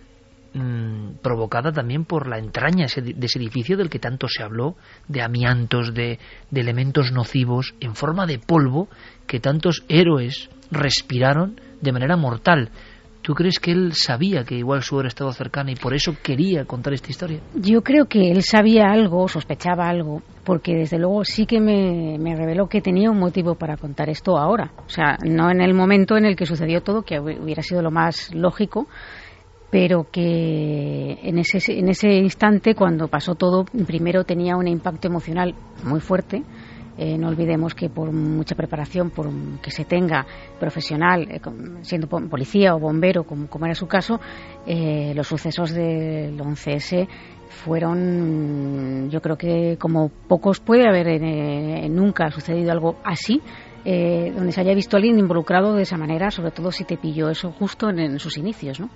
mmm, provocada también por la entraña de ese edificio del que tanto se habló, de amiantos, de, de elementos nocivos en forma de polvo que tantos héroes respiraron de manera mortal? ¿Tú crees que él sabía que igual su hora estaba cercana y por eso quería contar esta historia? Yo creo que él sabía algo, sospechaba algo, porque desde luego sí que me, me reveló que tenía un motivo para contar esto ahora. O sea, no en el momento en el que sucedió todo, que hubiera sido lo más lógico, pero que en ese, en ese instante, cuando pasó todo, primero tenía un impacto emocional muy fuerte. Eh, no olvidemos que por mucha preparación, por que se tenga profesional, eh, siendo policía o bombero, como, como era su caso, eh, los sucesos del once ese fueron, yo creo que como pocos puede haber, eh, nunca ha sucedido algo así, eh, donde se haya visto a alguien involucrado de esa manera, sobre todo si te pilló eso justo en, en sus inicios, ¿no?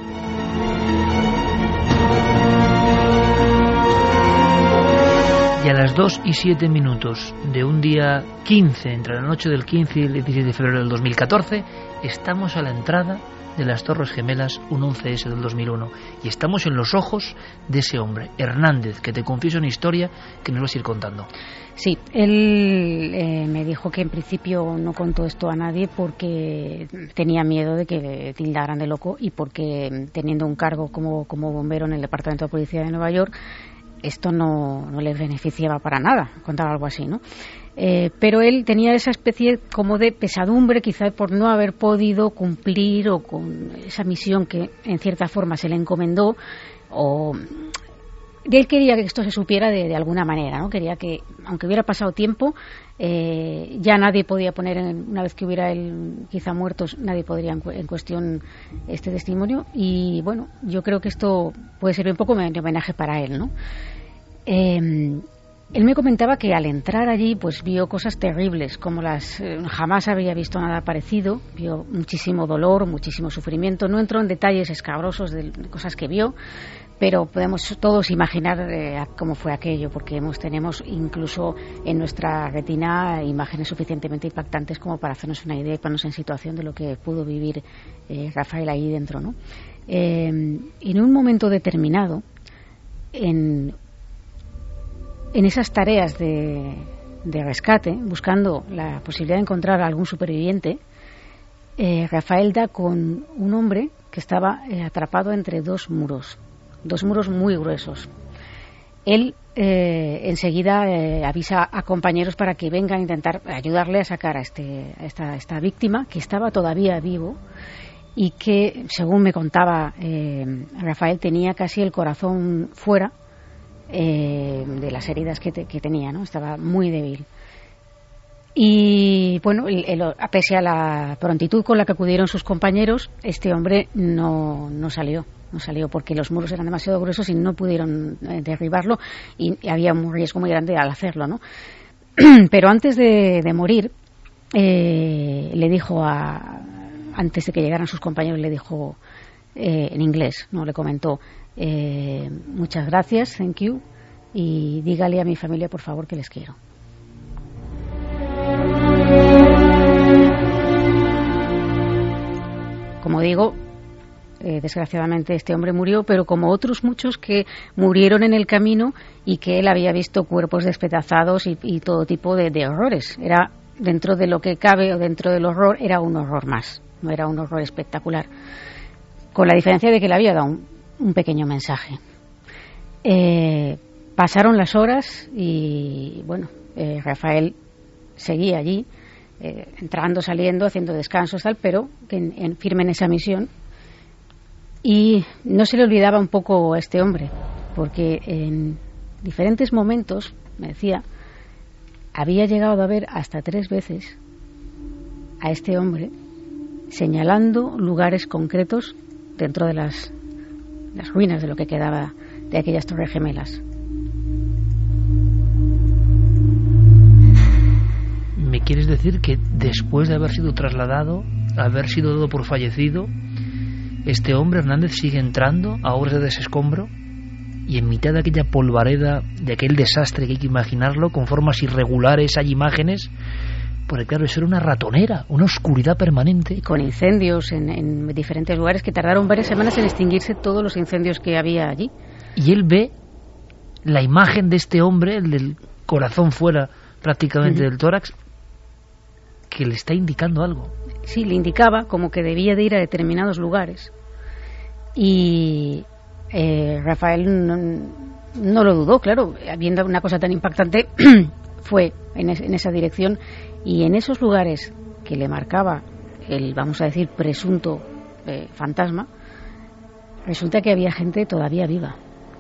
Y a las dos y siete minutos de un día quince, entre la noche del quince y el dieciséis de febrero del dos mil catorce, estamos a la entrada de las Torres Gemelas, un once ese del dos mil uno, y estamos en los ojos de ese hombre, Hernández, que te confieso una historia que nos vas a ir contando. Sí, él eh, me dijo que en principio no contó esto a nadie porque tenía miedo de que le tildaran de loco, y porque teniendo un cargo como, como bombero en el Departamento de Policía de Nueva York, esto no, no le beneficiaba para nada, contar algo así, ¿no? Eh, pero él tenía esa especie como de pesadumbre, quizá por no haber podido cumplir o con esa misión que en cierta forma se le encomendó, o él quería que esto se supiera de, de alguna manera, ¿no? Quería que, aunque hubiera pasado tiempo, eh, ya nadie podía poner, en, una vez que hubiera él quizá muertos, nadie podría en, en cuestión este testimonio, y bueno, yo creo que esto puede ser un poco de homenaje para él, ¿no? Eh, él me comentaba que al entrar allí pues vio cosas terribles, como las eh, jamás había visto nada parecido, vio muchísimo dolor, muchísimo sufrimiento. No entró en detalles escabrosos de, de cosas que vio, pero podemos todos imaginar eh, cómo fue aquello, porque hemos, tenemos incluso en nuestra retina imágenes suficientemente impactantes como para hacernos una idea y ponernos en situación de lo que pudo vivir eh, Rafael ahí dentro, ¿no? Eh, en un momento determinado, en En esas tareas de, de rescate, buscando la posibilidad de encontrar a algún superviviente, eh, Rafael da con un hombre que estaba eh, atrapado entre dos muros, dos muros muy gruesos. Él eh, enseguida eh, avisa a compañeros para que vengan a intentar ayudarle a sacar a, este, a esta, esta víctima, que estaba todavía vivo y que, según me contaba eh, Rafael, tenía casi el corazón fuera eh, de las heridas que, te, que tenía, ¿no? Estaba muy débil. Y bueno, el, el, pese a la prontitud con la que acudieron sus compañeros, este hombre no, no salió, no salió porque los muros eran demasiado gruesos y no pudieron eh, derribarlo y, y había un riesgo muy grande al hacerlo, ¿no? Pero antes de, de morir, eh, le dijo a, antes de que llegaran sus compañeros, le dijo eh, en inglés, no, le comentó eh, muchas gracias, thank you, y dígale a mi familia por favor que les quiero. Como digo, eh, desgraciadamente este hombre murió, pero como otros muchos que murieron en el camino y que él había visto cuerpos despedazados y, y todo tipo de, de horrores. Era, dentro de lo que cabe o dentro del horror, era un horror más, no era un horror espectacular. Con la diferencia de que le había dado un, un pequeño mensaje. Eh, pasaron las horas y, bueno, eh, Rafael seguía allí, eh, entrando, saliendo, haciendo descansos, tal, pero que en, en, firme en esa misión. Y no se le olvidaba un poco a este hombre, porque en diferentes momentos, me decía, había llegado a ver hasta tres veces a este hombre señalando lugares concretos dentro de las, las ruinas de lo que quedaba de aquellas torres gemelas. ¿Me quieres decir que después de haber sido trasladado, haber sido dado por fallecido, este hombre Hernández sigue entrando a obras de desescombro y en mitad de aquella polvareda, de aquel desastre que hay que imaginarlo, con formas irregulares, hay imágenes? Porque claro, eso era una ratonera, una oscuridad permanente. Y con incendios en, en diferentes lugares que tardaron varias semanas en extinguirse todos los incendios que había allí. Y él ve la imagen de este hombre, el del corazón fuera prácticamente uh-huh. del tórax, que le está indicando algo. Sí, le indicaba como que debía de ir a determinados lugares. Y eh, Rafael no, no lo dudó, claro, viendo una cosa tan impactante, fue en, es, en esa dirección. Y en esos lugares que le marcaba el, vamos a decir, presunto eh, fantasma, resulta que había gente todavía viva.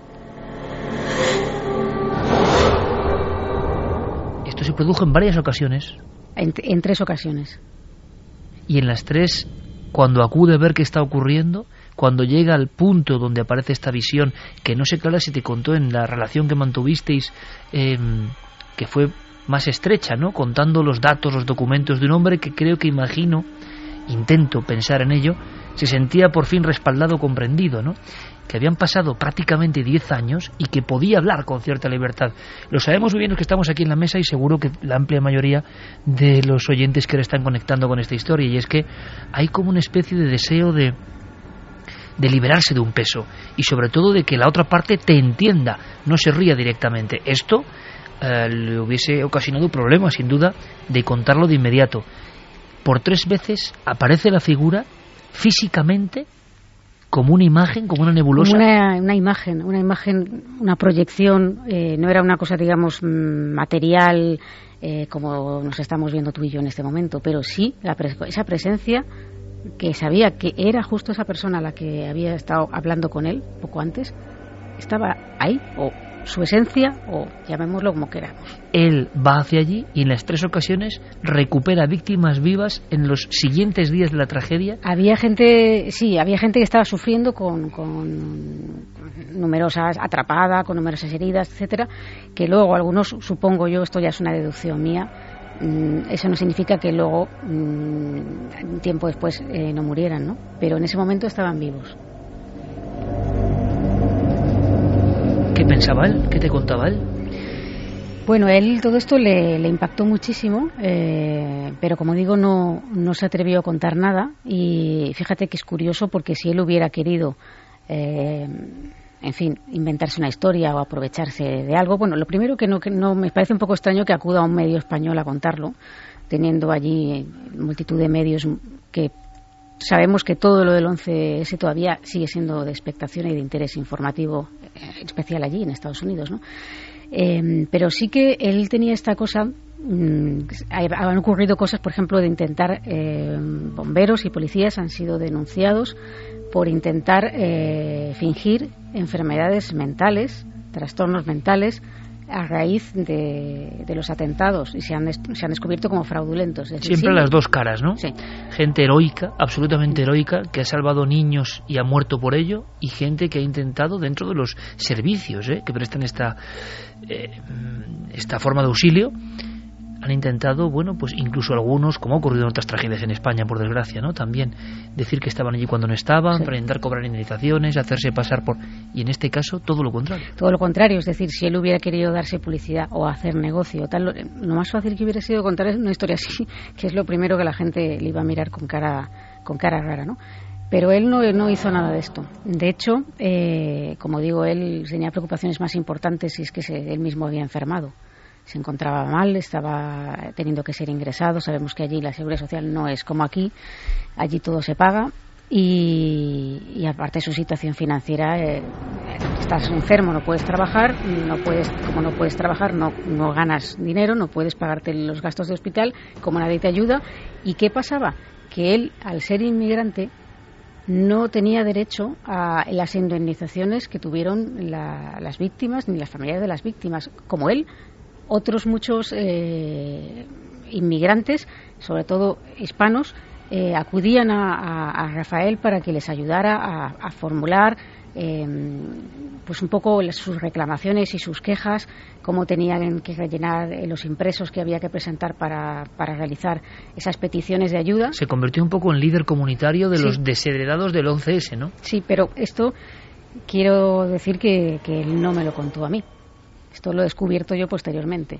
Esto se produjo en varias ocasiones. En, en tres ocasiones. Y en las tres, cuando acude a ver qué está ocurriendo, cuando llega al punto donde aparece esta visión, que no sé claro si te contó en la relación que mantuvisteis, eh, que fue más estrecha, ¿no? Contando los datos, los documentos de un hombre que creo que imagino, intento pensar en ello, se sentía por fin respaldado, comprendido, ¿no? Que habían pasado prácticamente diez años y que podía hablar con cierta libertad. Lo sabemos muy bien los que estamos aquí en la mesa y seguro que la amplia mayoría de los oyentes que ahora están conectando con esta historia, y es que hay como una especie de deseo de de liberarse de un peso y sobre todo de que la otra parte te entienda, no se ría directamente. Esto eh, le hubiese ocasionado problemas, sin duda, de contarlo de inmediato. Por tres veces aparece la figura físicamente como una imagen, como una nebulosa. Una, una imagen, una imagen, una proyección, eh, no era una cosa, digamos, material, eh, como nos estamos viendo tú y yo en este momento, pero sí la pres- esa presencia que sabía que era justo esa persona a la que había estado hablando con él poco antes, estaba ahí, o su esencia, o llamémoslo como queramos. Él va hacia allí y en las tres ocasiones recupera víctimas vivas en los siguientes días de la tragedia. Había gente, sí, había gente que estaba sufriendo con, con numerosas, atrapada, con numerosas heridas, etcétera, que luego algunos, supongo yo, esto ya es una deducción mía, mmm, eso no significa que luego, mmm, tiempo después, eh, no murieran, ¿no? Pero en ese momento estaban vivos. ¿Qué pensaba él? ¿Qué te contaba él? Bueno, él todo esto le, le impactó muchísimo, eh, pero como digo, no, no se atrevió a contar nada. Y fíjate que es curioso porque si él hubiera querido, eh, en fin, inventarse una historia o aprovecharse de algo, bueno, lo primero que no, que no me parece un poco extraño que acuda a un medio español a contarlo, teniendo allí multitud de medios que sabemos que todo lo del once ese todavía sigue siendo de expectación y de interés informativo eh, especial allí en Estados Unidos, ¿no? Eh, pero sí que él tenía esta cosa, mmm, han ocurrido cosas, por ejemplo, de intentar, eh, bomberos y policías han sido denunciados por intentar eh, fingir enfermedades mentales, trastornos mentales, a raíz de, de los atentados, y se han, se han descubierto como fraudulentos. Es Siempre decir, las dos caras, ¿no? Sí. Gente heroica, absolutamente heroica, que ha salvado niños y ha muerto por ello, y gente que ha intentado, dentro de los servicios ¿eh? que prestan esta, eh, esta forma de auxilio, han intentado, bueno, pues incluso algunos, como ha ocurrido en otras tragedias en España, por desgracia, ¿no? También decir que estaban allí cuando no estaban, sí. para intentar cobrar indemnizaciones, hacerse pasar por... Y en este caso, todo lo contrario. Todo lo contrario, es decir, si él hubiera querido darse publicidad o hacer negocio, tal, lo, lo más fácil que hubiera sido contar una historia así, que es lo primero que la gente le iba a mirar con cara, con cara rara, ¿no? Pero él no, no hizo nada de esto. De hecho, eh, como digo, él tenía preocupaciones más importantes, y es que se, él mismo había enfermado. Se encontraba mal, estaba teniendo que ser ingresado. Sabemos que allí la seguridad social no es como aquí, allí todo se paga, y, y aparte su situación financiera, eh, estás enfermo, no puedes trabajar, no puedes, como no puedes trabajar no, no ganas dinero, no puedes pagarte los gastos de hospital, como nadie te ayuda. ¿Y qué pasaba? Que él, al ser inmigrante, no tenía derecho a las indemnizaciones que tuvieron la, las víctimas, ni las familias de las víctimas, como él. Otros muchos eh, inmigrantes, sobre todo hispanos, eh, acudían a, a, a Rafael para que les ayudara a, a formular eh, pues un poco sus reclamaciones y sus quejas, cómo tenían que rellenar los impresos que había que presentar para, para realizar esas peticiones de ayuda. Se convirtió un poco en líder comunitario de sí. los desheredados del once ese, ¿no? Sí, pero esto quiero decir que, que él no me lo contó a mí. Esto lo he descubierto yo posteriormente.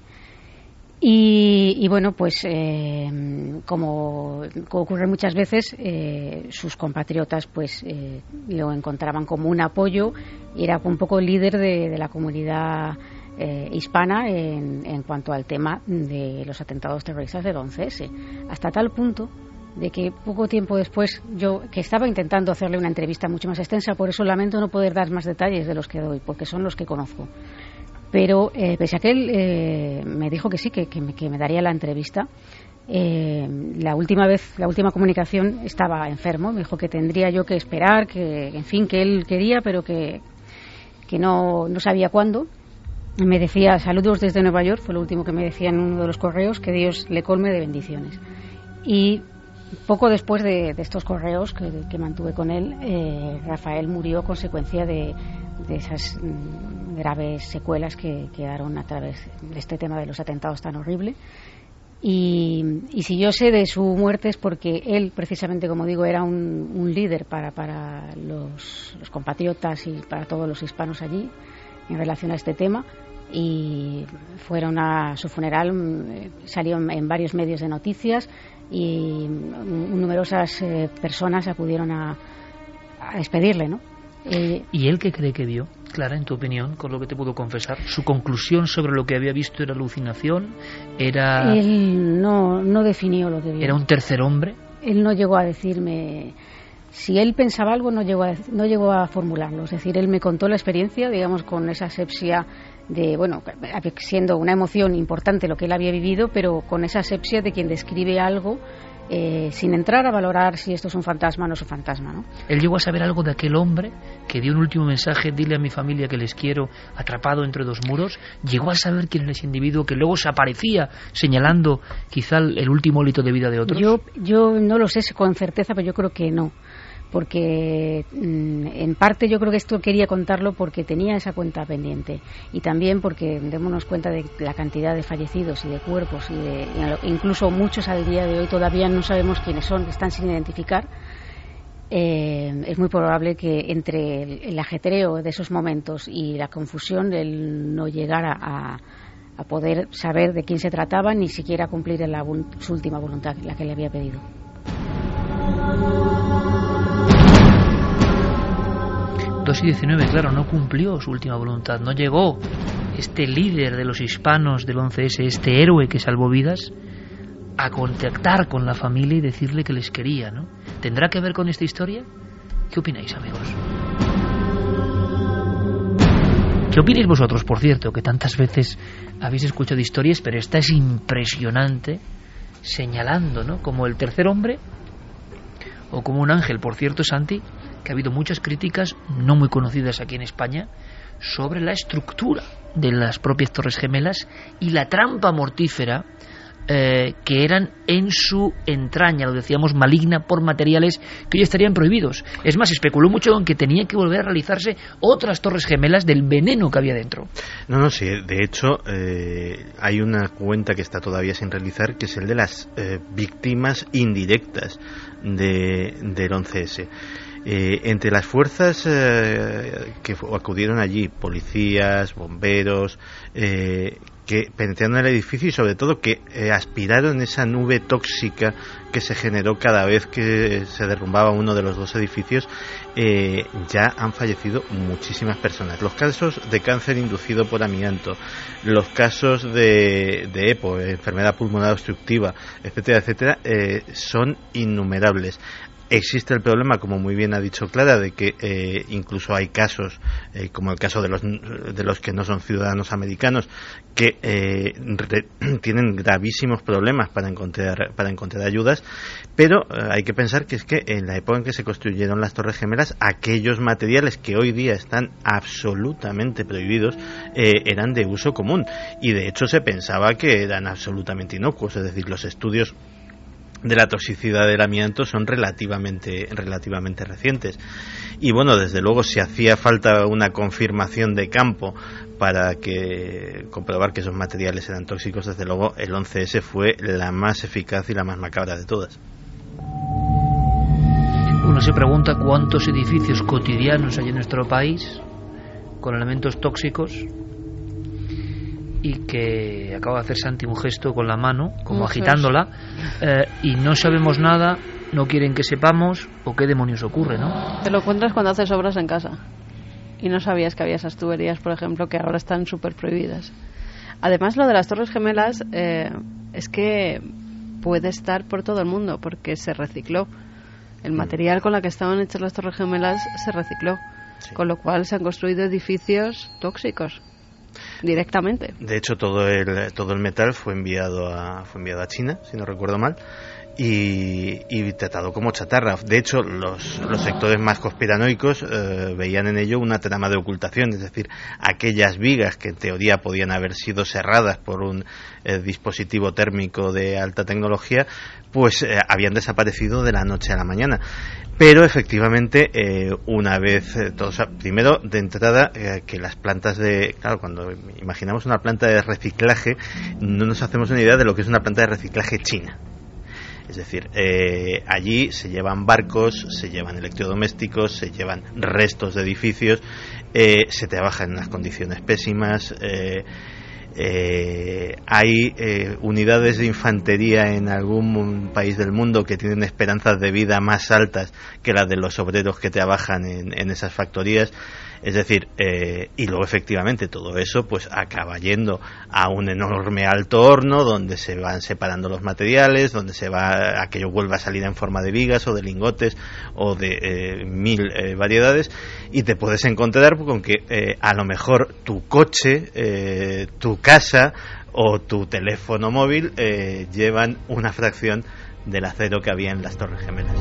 Y, y bueno, pues eh, como, como ocurre muchas veces, eh, sus compatriotas pues eh, lo encontraban como un apoyo, y era un poco el líder de, de la comunidad eh, hispana en, en cuanto al tema de los atentados terroristas del once ese. Hasta tal punto de que poco tiempo después, yo que estaba intentando hacerle una entrevista mucho más extensa, por eso lamento no poder dar más detalles de los que doy, porque son los que conozco. Pero eh, pese a que él eh, me dijo que sí, que, que, me, que me daría la entrevista, eh, la última vez, la última comunicación, estaba enfermo. Me dijo que tendría yo que esperar, que en fin, que él quería, pero que, que no, no sabía cuándo. Me decía, saludos desde Nueva York, fue lo último que me decía en uno de los correos, que Dios le colme de bendiciones. Y poco después de, de estos correos que, que mantuve con él, eh, Rafael murió a consecuencia de, de esas mm, graves secuelas que quedaron a través de este tema de los atentados tan horrible. Y, y si yo sé de su muerte es porque él, precisamente, como digo, era un, un líder para, para los, los compatriotas y para todos los hispanos allí en relación a este tema. Y fueron a su funeral, salió en varios medios de noticias, y numerosas eh, personas acudieron a, a despedirle, ¿no? Eh, ¿Y él qué cree que vio, Clara, en tu opinión, con lo que te puedo confesar? ¿Su conclusión sobre lo que había visto era alucinación? ¿Era...? Él no, no definió lo que vio. ¿Era un tercer hombre? Él no llegó a decirme... Si él pensaba algo, no llegó a, no llegó a formularlo. Es decir, él me contó la experiencia, digamos, con esa asepsia de, bueno, siendo una emoción importante lo que él había vivido, pero con esa asepsia de quien describe algo eh, sin entrar a valorar si esto es un fantasma o no es un fantasma, ¿no? Él llegó a saber algo de aquel hombre que dio un último mensaje, dile a mi familia que les quiero, atrapado entre dos muros. Llegó a saber quién era ese individuo que luego se aparecía señalando quizá el último hito de vida de otros. Yo, yo no lo sé con certeza, pero yo creo que no. Porque en parte yo creo que esto quería contarlo porque tenía esa cuenta pendiente, y también porque démonos cuenta de la cantidad de fallecidos y de cuerpos, y de, incluso muchos al día de hoy todavía no sabemos quiénes son, están sin identificar. Eh, es muy probable que entre el, el ajetreo de esos momentos y la confusión él no llegara a, a poder saber de quién se trataba, ni siquiera cumplir la, su última voluntad, la que le había pedido. dos y diecinueve, claro, no cumplió su última voluntad, no llegó este líder de los hispanos del once ese, este héroe que salvó vidas, a contactar con la familia y decirle que les quería, ¿no? ¿Tendrá que ver con esta historia? ¿Qué opináis, amigos? ¿Qué opináis vosotros, por cierto, que tantas veces habéis escuchado historias, pero esta es impresionante, señalando, ¿no?, como el tercer hombre o como un ángel? Por cierto, Santi, que ha habido muchas críticas no muy conocidas aquí en España sobre la estructura de las propias Torres Gemelas y la trampa mortífera eh, que eran en su entraña, lo decíamos, maligna por materiales que hoy estarían prohibidos. Es más, se especuló mucho en que tenían que volver a realizarse otras Torres Gemelas del veneno que había dentro. No, no, sí, de hecho eh, hay una cuenta que está todavía sin realizar, que es el de las eh, víctimas indirectas de, del once ese. Eh, entre las fuerzas eh, que acudieron allí, policías, bomberos, eh, que penetraron el edificio y sobre todo que eh, aspiraron esa nube tóxica que se generó cada vez que se derrumbaba uno de los dos edificios, eh, ya han fallecido muchísimas personas. Los casos de cáncer inducido por amianto, los casos de, de EPO, enfermedad pulmonar obstructiva, etcétera, etcétera, eh, son innumerables. Existe el problema, como muy bien ha dicho Clara, de que eh, incluso hay casos, eh, como el caso de los de los que no son ciudadanos americanos, que eh, re, tienen gravísimos problemas para encontrar para encontrar ayudas, pero eh, hay que pensar que es que en la época en que se construyeron las Torres Gemelas, aquellos materiales que hoy día están absolutamente prohibidos eh, eran de uso común, y de hecho se pensaba que eran absolutamente inocuos, es decir, los estudios de la toxicidad del amianto son relativamente relativamente recientes. Y bueno, desde luego, si hacía falta una confirmación de campo para que comprobar que esos materiales eran tóxicos, desde luego el once ese fue la más eficaz y la más macabra de todas. Uno se pregunta cuántos edificios cotidianos hay en nuestro país con elementos tóxicos, y que acaba de hacer Santi un gesto con la mano, como agitándola, eh, y no sabemos nada, no quieren que sepamos, o qué demonios ocurre, ¿no? Te lo encuentras cuando haces obras en casa y no sabías que había esas tuberías, por ejemplo, que ahora están súper prohibidas. Además, lo de las Torres Gemelas eh, es que puede estar por todo el mundo, porque se recicló. El material con la que estaban hechas las Torres Gemelas se recicló, sí. Con lo cual se han construido edificios tóxicos directamente. De hecho, todo el todo el metal fue enviado a fue enviado a China, si no recuerdo mal, y, y tratado como chatarra. De hecho, los, los sectores más conspiranoicos eh, veían en ello una trama de ocultación, es decir, aquellas vigas que en teoría podían haber sido cerradas por un eh, dispositivo térmico de alta tecnología, pues eh, habían desaparecido de la noche a la mañana. Pero efectivamente, eh, una vez, eh, todos, primero de entrada, eh, que las plantas de, claro, cuando imaginamos una planta de reciclaje, no nos hacemos una idea de lo que es una planta de reciclaje china. Es decir, eh, allí se llevan barcos, se llevan electrodomésticos, se llevan restos de edificios, eh, se trabaja en unas condiciones pésimas. Eh, Eh, hay eh, unidades de infantería en algún país del mundo que tienen esperanzas de vida más altas que las de los obreros que trabajan en, en esas factorías. Es decir, eh, y luego efectivamente todo eso pues acaba yendo a un enorme alto horno donde se van separando los materiales, donde se va aquello vuelve a salir en forma de vigas o de lingotes o de eh, mil eh, variedades, y te puedes encontrar con que eh, a lo mejor tu coche, eh, tu casa o tu teléfono móvil eh, llevan una fracción del acero que había en las Torres Gemelas.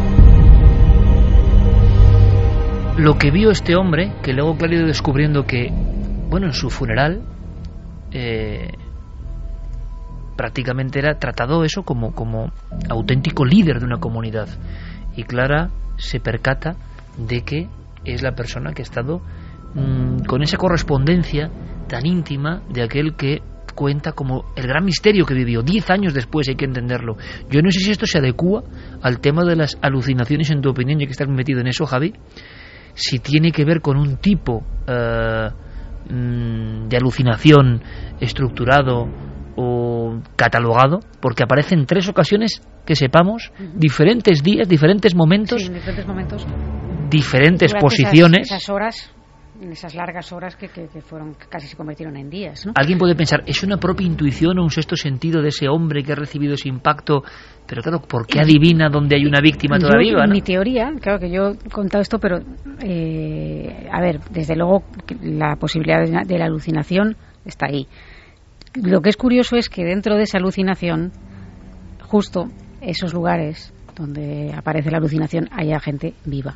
Lo que vio este hombre, que luego ha ido descubriendo que, bueno, en su funeral eh, prácticamente era tratado eso como, como auténtico líder de una comunidad, y Clara se percata de que es la persona que ha estado mmm, con esa correspondencia tan íntima de aquel que cuenta como el gran misterio que vivió diez años después. Hay que entenderlo. Yo no sé si esto se adecúa al tema de las alucinaciones, en tu opinión, ya que estás metido en eso, Javi, si tiene que ver con un tipo eh, de alucinación estructurado o catalogado, porque aparece en tres ocasiones, que sepamos, uh-huh. diferentes días, diferentes momentos, sí, en diferentes momentos, diferentes posiciones, esas, esas horas en esas largas horas que, que, que fueron que casi se convirtieron en días, ¿no? Alguien puede pensar, ¿es una propia intuición o un sexto sentido de ese hombre que ha recibido ese impacto? Pero claro, ¿por qué adivina dónde hay una víctima todavía? Yo, ¿no? Mi teoría, claro que yo he contado esto, pero eh, a ver, desde luego la posibilidad de, de la alucinación está ahí. Lo que es curioso es que dentro de esa alucinación, justo esos lugares donde aparece la alucinación, haya gente viva.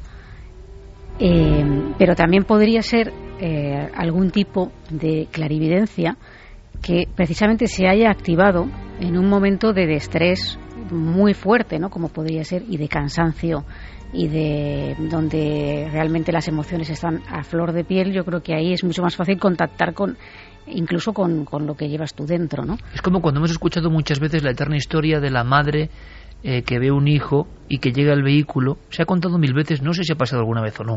Eh, pero también podría ser eh, algún tipo de clarividencia que precisamente se haya activado en un momento de estrés muy fuerte, ¿no? Como podría ser, y de cansancio, y de donde realmente las emociones están a flor de piel. Yo creo que ahí es mucho más fácil contactar con incluso con, con lo que llevas tú dentro, ¿no? Es como cuando hemos escuchado muchas veces la eterna historia de la madre eh, que ve un hijo y que llega al vehículo. Se ha contado mil veces, no sé si ha pasado alguna vez o no.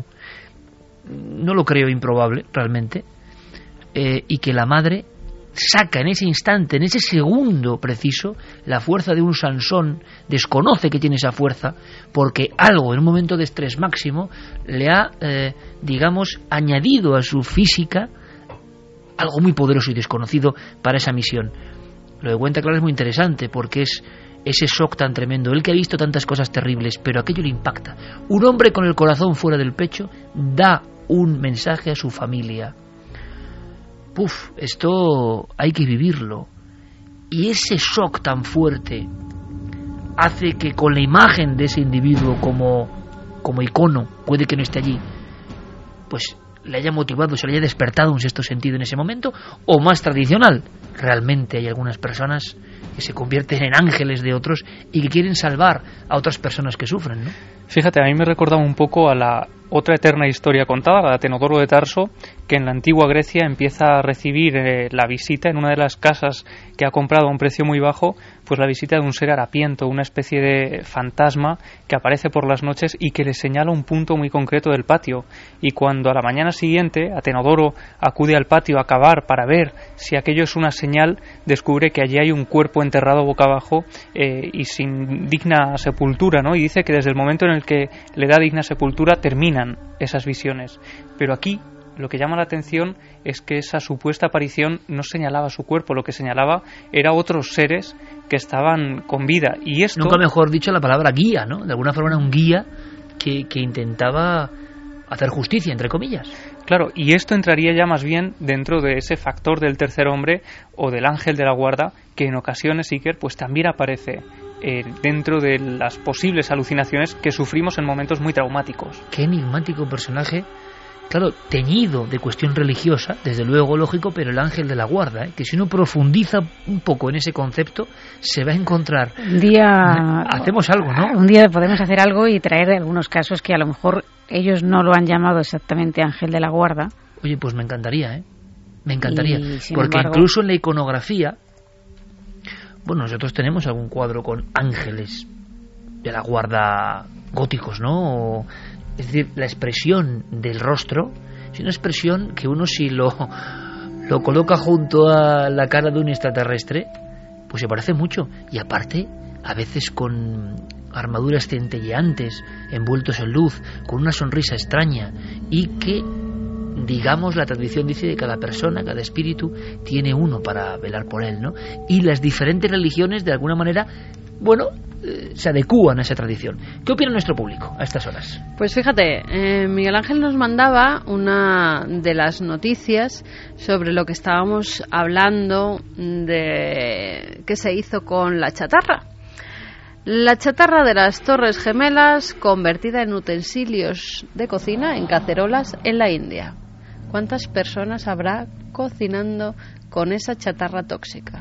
No lo creo improbable, realmente. Eh, y que la madre saca en ese instante, en ese segundo preciso, la fuerza de un Sansón, desconoce que tiene esa fuerza, porque algo en un momento de estrés máximo le ha, eh, digamos, añadido a su física algo muy poderoso y desconocido para esa misión. Lo de cuenta Clara es muy interesante porque es ese shock tan tremendo, él que ha visto tantas cosas terribles, pero aquello le impacta. Un hombre con el corazón fuera del pecho da un mensaje a su familia. Puf, esto hay que vivirlo. Y ese shock tan fuerte hace que con la imagen de ese individuo como, como icono, puede que no esté allí, pues le haya motivado, se le haya despertado un sexto sentido en ese momento, o más tradicional, realmente hay algunas personas que se convierten en ángeles de otros y que quieren salvar a otras personas que sufren, ¿no? Fíjate, a mí me recordaba un poco a la otra eterna historia contada, la de Atenodoro de Tarso, que en la antigua Grecia empieza a recibir eh, la visita en una de las casas que ha comprado a un precio muy bajo, pues la visita de un ser harapiento, una especie de fantasma que aparece por las noches y que le señala un punto muy concreto del patio. Y cuando a la mañana siguiente Atenodoro acude al patio a cavar para ver si aquello es una señal, descubre que allí hay un cuerpo enterrado boca abajo eh, y sin digna sepultura, ¿no? Y dice que desde el momento en el que le da digna sepultura terminan esas visiones. Pero aquí lo que llama la atención es que esa supuesta aparición no señalaba su cuerpo, lo que señalaba era otros seres que estaban con vida. Y esto, nunca mejor dicho la palabra guía, ¿no? De alguna forma era un guía que, que intentaba hacer justicia, entre comillas. Claro, y esto entraría ya más bien dentro de ese factor del tercer hombre o del ángel de la guarda, que en ocasiones, Iker, pues también aparece eh, dentro de las posibles alucinaciones que sufrimos en momentos muy traumáticos. Qué enigmático personaje. Claro, teñido de cuestión religiosa, desde luego lógico, pero el ángel de la guarda, ¿eh? Que si uno profundiza un poco en ese concepto, se va a encontrar. Un día hacemos algo, ¿no? Un día podemos hacer algo y traer algunos casos que a lo mejor ellos no lo han llamado exactamente ángel de la guarda. Oye, pues me encantaría, ¿eh? Me encantaría. Y, porque embargo, incluso en la iconografía, bueno, nosotros tenemos algún cuadro con ángeles de la guarda góticos, ¿no? O, es decir, la expresión del rostro es una expresión que uno, si lo, lo coloca junto a la cara de un extraterrestre, pues se parece mucho. Y aparte, a veces con armaduras centelleantes, envueltos en luz, con una sonrisa extraña, y que, digamos, la tradición dice de cada persona, cada espíritu, tiene uno para velar por él, ¿no? Y las diferentes religiones, de alguna manera, bueno, eh, se adecúan a esa tradición. ¿Qué opina nuestro público a estas horas? Pues fíjate, eh, Miguel Ángel nos mandaba una de las noticias sobre lo que estábamos hablando de qué se hizo con la chatarra. La chatarra de las Torres Gemelas convertida en utensilios de cocina, en cacerolas, en la India. ¿Cuántas personas habrá cocinando con esa chatarra tóxica?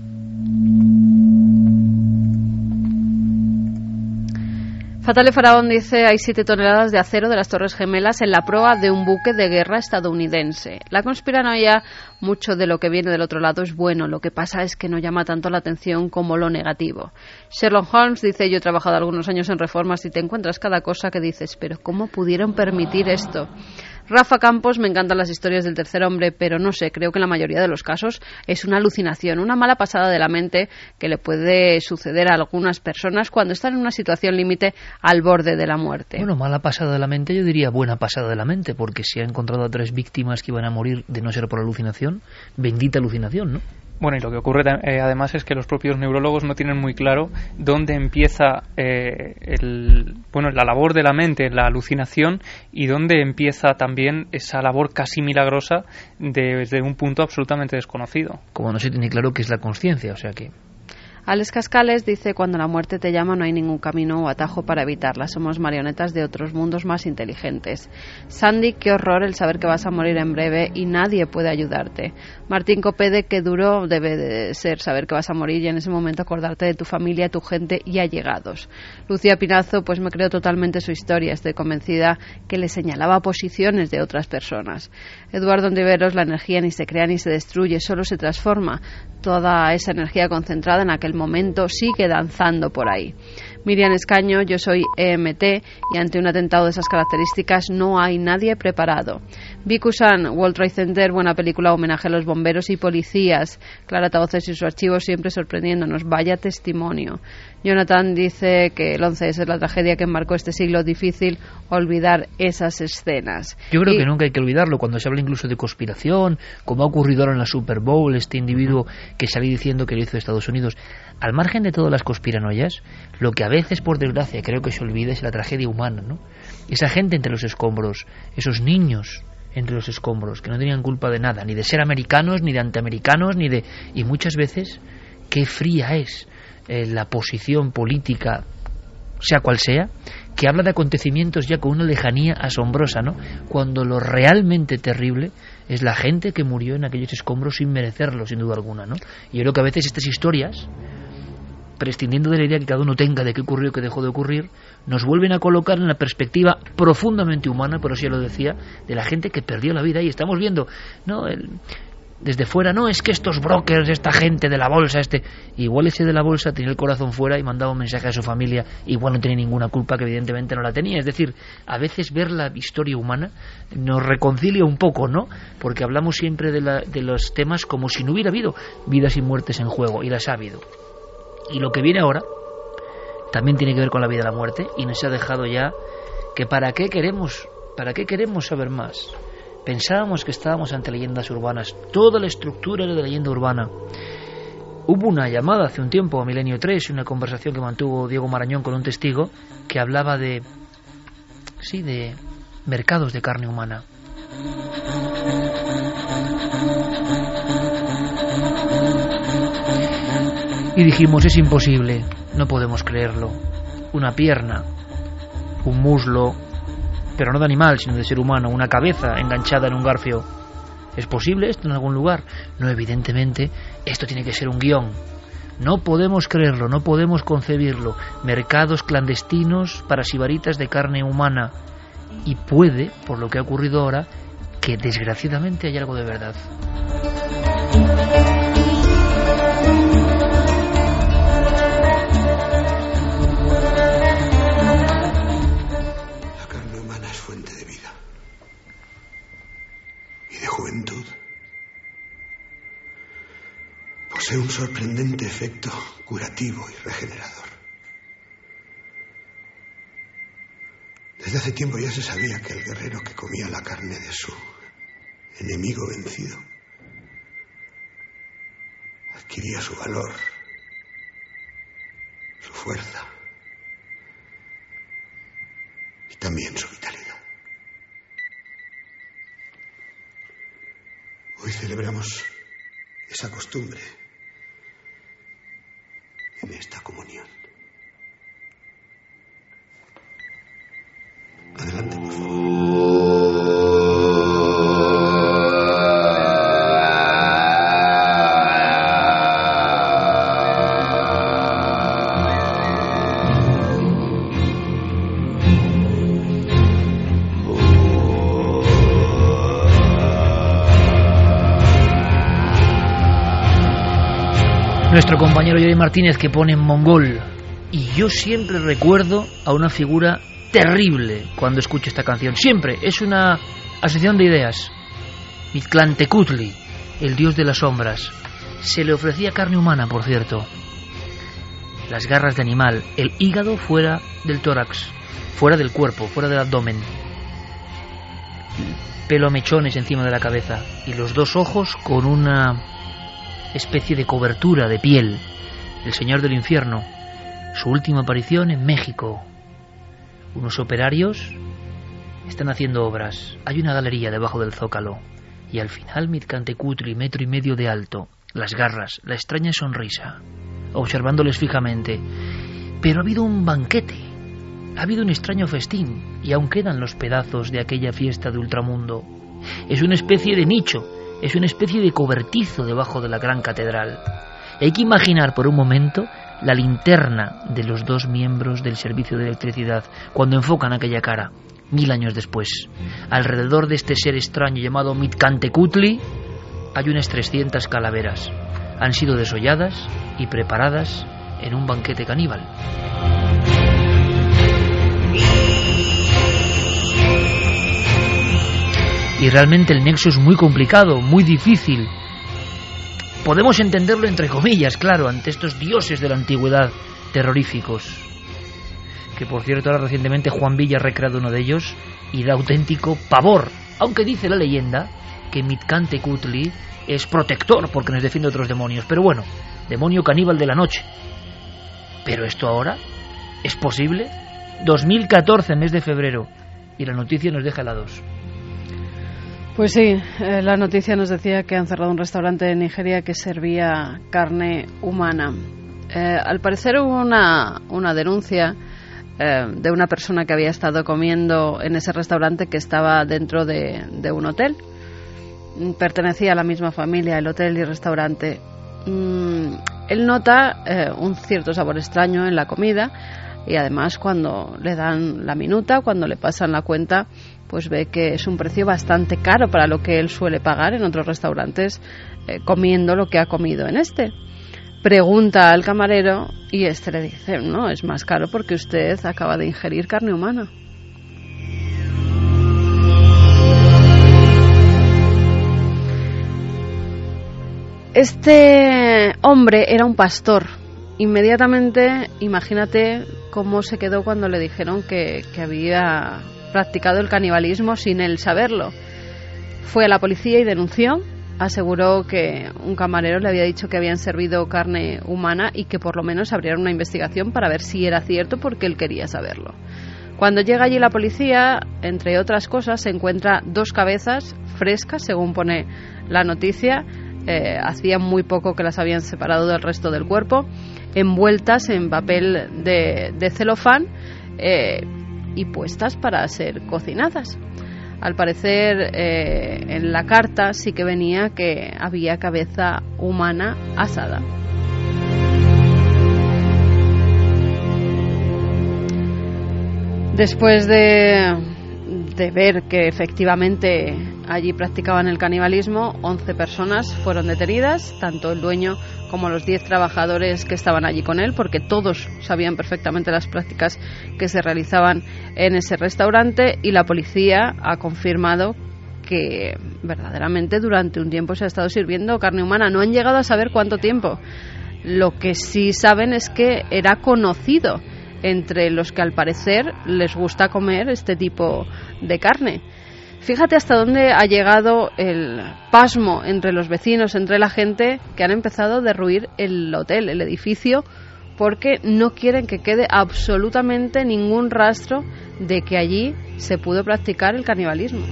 Fatale Faraón dice: hay siete toneladas de acero de las Torres Gemelas en la proa de un buque de guerra estadounidense. La conspiranoia, mucho de lo que viene del otro lado es bueno, lo que pasa es que no llama tanto la atención como lo negativo. Sherlock Holmes dice: yo he trabajado algunos años en reformas y te encuentras cada cosa que dices, pero ¿cómo pudieron permitir esto? Rafa Campos, me encantan las historias del tercer hombre, pero no sé, creo que en la mayoría de los casos es una alucinación, una mala pasada de la mente que le puede suceder a algunas personas cuando están en una situación límite al borde de la muerte. Bueno, mala pasada de la mente, yo diría buena pasada de la mente, porque se ha encontrado a tres víctimas que iban a morir de no ser por alucinación, bendita alucinación, ¿no? Bueno, y lo que ocurre eh, además es que los propios neurólogos no tienen muy claro dónde empieza eh, el, bueno, la labor de la mente, la alucinación, y dónde empieza también esa labor casi milagrosa de, desde un punto absolutamente desconocido. Como no se tiene claro qué es la consciencia, o sea que... Alex Cascales dice: cuando la muerte te llama no hay ningún camino o atajo para evitarla, somos marionetas de otros mundos más inteligentes. Sandy: qué horror el saber que vas a morir en breve y nadie puede ayudarte. Martín Copede: qué duro debe de ser saber que vas a morir y en ese momento acordarte de tu familia, tu gente y allegados. Lucía Pinazo: pues me creo totalmente su historia, estoy convencida que le señalaba posiciones de otras personas. Eduardo Ontiveros: la energía ni se crea ni se destruye, solo se transforma. Toda esa energía concentrada en aquel momento sigue danzando por ahí. Miriam Escaño: yo soy E M T y ante un atentado de esas características no hay nadie preparado. Viku-san: World Trade Center, buena película, homenaje a los bomberos y policías. Clara Tavoces y su archivo siempre sorprendiéndonos, vaya testimonio. Jonathan dice que el once ese es la tragedia que marcó este siglo, difícil olvidar esas escenas. Yo creo y... que nunca hay que olvidarlo, cuando se habla incluso de conspiración, como ha ocurrido ahora en la Super Bowl, este individuo que salió diciendo que lo hizo Estados Unidos. Al margen de todas las conspiranoias, lo que a veces, por desgracia, creo que se olvida es la tragedia humana, ¿no? Esa gente entre los escombros, esos niños entre los escombros, que no tenían culpa de nada, ni de ser americanos, ni de antiamericanos, ni de... Y muchas veces, qué fría es eh, la posición política, sea cual sea, que habla de acontecimientos ya con una lejanía asombrosa, ¿no? Cuando lo realmente terrible es la gente que murió en aquellos escombros sin merecerlo, sin duda alguna, ¿no? Y yo creo que a veces estas historias, prescindiendo de la idea que cada uno tenga de qué ocurrió, qué dejó de ocurrir, nos vuelven a colocar en la perspectiva profundamente humana, por eso ya lo decía, de la gente que perdió la vida. Y estamos viendo, ¿no?, el, desde fuera, no, es que estos brokers, esta gente de la bolsa, este igual ese de la bolsa tenía el corazón fuera y mandaba un mensaje a su familia, igual no tenía ninguna culpa, que evidentemente no la tenía. Es decir, a veces ver la historia humana nos reconcilia un poco, ¿no? Porque hablamos siempre de, la, de los temas como si no hubiera habido vidas y muertes en juego, y las ha habido. Y lo que viene ahora también tiene que ver con la vida y la muerte, y nos ha dejado ya que para qué queremos, para qué queremos saber más. Pensábamos que estábamos ante leyendas urbanas, toda la estructura era de leyenda urbana. Hubo una llamada hace un tiempo a Milenio tres, una conversación que mantuvo Diego Marañón con un testigo que hablaba de, sí, de mercados de carne humana. Y dijimos, es imposible, no podemos creerlo. Una pierna, un muslo, pero no de animal, sino de ser humano, una cabeza enganchada en un garfio. ¿Es posible esto en algún lugar? No, evidentemente, esto tiene que ser un guión. No podemos creerlo, no podemos concebirlo. Mercados clandestinos para sibaritas de carne humana. Y puede, por lo que ha ocurrido ahora, que desgraciadamente haya algo de verdad. Posee un sorprendente efecto curativo y regenerador. Desde hace tiempo ya se sabía que el guerrero que comía la carne de su enemigo vencido adquiría su valor, su fuerza y también su vitalidad. Hoy celebramos esa costumbre en esta comunión. Adelante, por favor. Nuestro compañero Yori Martínez, que pone en mongol. Y yo siempre recuerdo a una figura terrible cuando escucho esta canción. Siempre. Es una Asociación de ideas. Mictlantecutli, el dios de las sombras. Se le ofrecía carne humana, por cierto. Las garras de animal, el hígado fuera del tórax, fuera del cuerpo, fuera del abdomen. Pelo a mechones encima de la cabeza y los dos ojos con una especie de cobertura de piel. El señor del infierno. Su última aparición en México. Unos operarios están haciendo obras. Hay una galería debajo del zócalo. Y al final Mictlantecutli, metro y medio de alto. Las garras, la extraña sonrisa, observándoles fijamente. Pero ha habido un banquete. Ha habido un extraño festín. Y aún quedan los pedazos de aquella fiesta de ultramundo. Es una especie de nicho. Es una especie de cobertizo debajo de la gran catedral. Y hay que imaginar por un momento la linterna de los dos miembros del servicio de electricidad cuando enfocan aquella cara, mil años después. Alrededor de este ser extraño llamado Mictlantecutli hay unas trescientas calaveras. Han sido desolladas y preparadas en un banquete caníbal. Y realmente el nexo es muy complicado, muy difícil. Podemos entenderlo entre comillas, claro, ante estos dioses de la antigüedad terroríficos. Que por cierto ahora recientemente Juan Villa ha recreado uno de ellos y da auténtico pavor. Aunque dice la leyenda que Mictlantecutli es protector porque nos defiende de otros demonios. Pero bueno, demonio caníbal de la noche. Pero esto ahora es posible. dos mil catorce, mes de febrero. Y la noticia nos deja helados. Pues sí, eh, la noticia nos decía que han cerrado un restaurante en Nigeria que servía carne humana. Eh, al parecer hubo una, una denuncia eh, de una persona que había estado comiendo en ese restaurante que estaba dentro de, de un hotel. Pertenecía a la misma familia, el hotel y el restaurante. Mm, él nota eh, un cierto sabor extraño en la comida y además cuando le dan la minuta, cuando le pasan la cuenta, pues ve que es un precio bastante caro para lo que él suele pagar en otros restaurantes eh, comiendo lo que ha comido en este. Pregunta al camarero y este le dice, no, es más caro porque usted acaba de ingerir carne humana. Este hombre era un pastor. Inmediatamente, imagínate cómo se quedó cuando le dijeron que, que había practicado el canibalismo sin él saberlo. Fue a la policía y denunció. Aseguró que un camarero le había dicho que habían servido carne humana y que por lo menos abrieran una investigación para ver si era cierto porque él quería saberlo. Cuando llega allí la policía, entre otras cosas, se encuentra dos cabezas frescas, según pone la noticia. Eh, hacía muy poco que las habían separado del resto del cuerpo, envueltas en papel de, de celofán eh, y puestas para ser cocinadas. Al parecer eh, en la carta sí que venía que había cabeza humana asada. Después de, de ver que efectivamente allí practicaban el canibalismo, once personas fueron detenidas, tanto el dueño como los diez trabajadores que estaban allí con él, porque todos sabían perfectamente las prácticas que se realizaban en ese restaurante, y la policía ha confirmado que verdaderamente durante un tiempo se ha estado sirviendo carne humana. No han llegado a saber cuánto tiempo. Lo que sí saben es que era conocido entre los que al parecer les gusta comer este tipo de carne. Fíjate hasta dónde ha llegado el pasmo entre los vecinos, entre la gente, que han empezado a derruir el hotel, el edificio, porque no quieren que quede absolutamente ningún rastro de que allí se pudo practicar el canibalismo.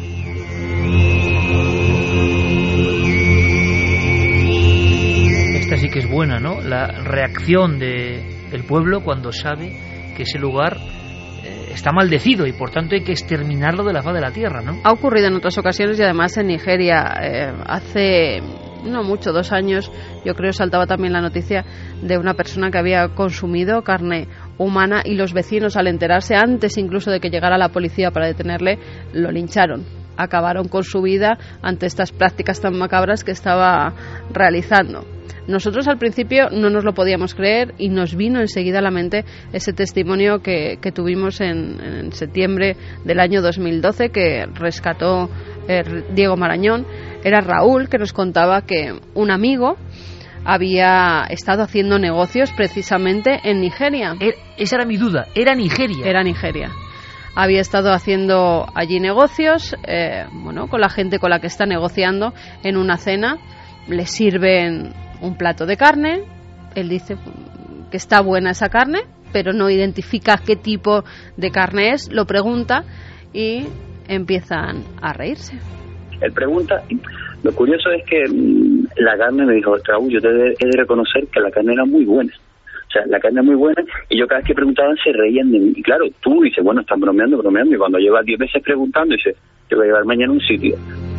Esta sí que es buena, ¿no? La reacción de, del pueblo cuando sabe que ese lugar está maldecido y por tanto hay que exterminarlo de la faz de la tierra, ¿no? Ha ocurrido en otras ocasiones y además en Nigeria eh, hace no mucho, dos años, yo creo, saltaba también la noticia de una persona que había consumido carne humana y los vecinos, al enterarse antes incluso de que llegara la policía para detenerle, lo lincharon. Acabaron con su vida ante estas prácticas tan macabras que estaba realizando. Nosotros al principio no nos lo podíamos creer y nos vino enseguida a la mente ese testimonio que, que tuvimos en, en septiembre del año dos mil doce, que rescató eh, Diego Marañón, era Raúl, que nos contaba que un amigo había estado haciendo negocios precisamente en Nigeria. Eh, esa era mi duda, era Nigeria. Era Nigeria. Había estado haciendo allí negocios, eh, bueno, con la gente con la que está negociando. En una cena le sirven un plato de carne, él dice que está buena esa carne, pero no identifica qué tipo de carne es, lo pregunta y empiezan a reírse. Él pregunta, lo curioso es que mmm, la carne, me dijo, Raúl, yo te he de reconocer que la carne era muy buena. O sea, la carne es muy buena, y yo cada vez que preguntaban se reían de mí. Y claro, tú dices, bueno, están bromeando, bromeando, y cuando llevas diez veces preguntando, dices, te voy a llevar mañana a un sitio.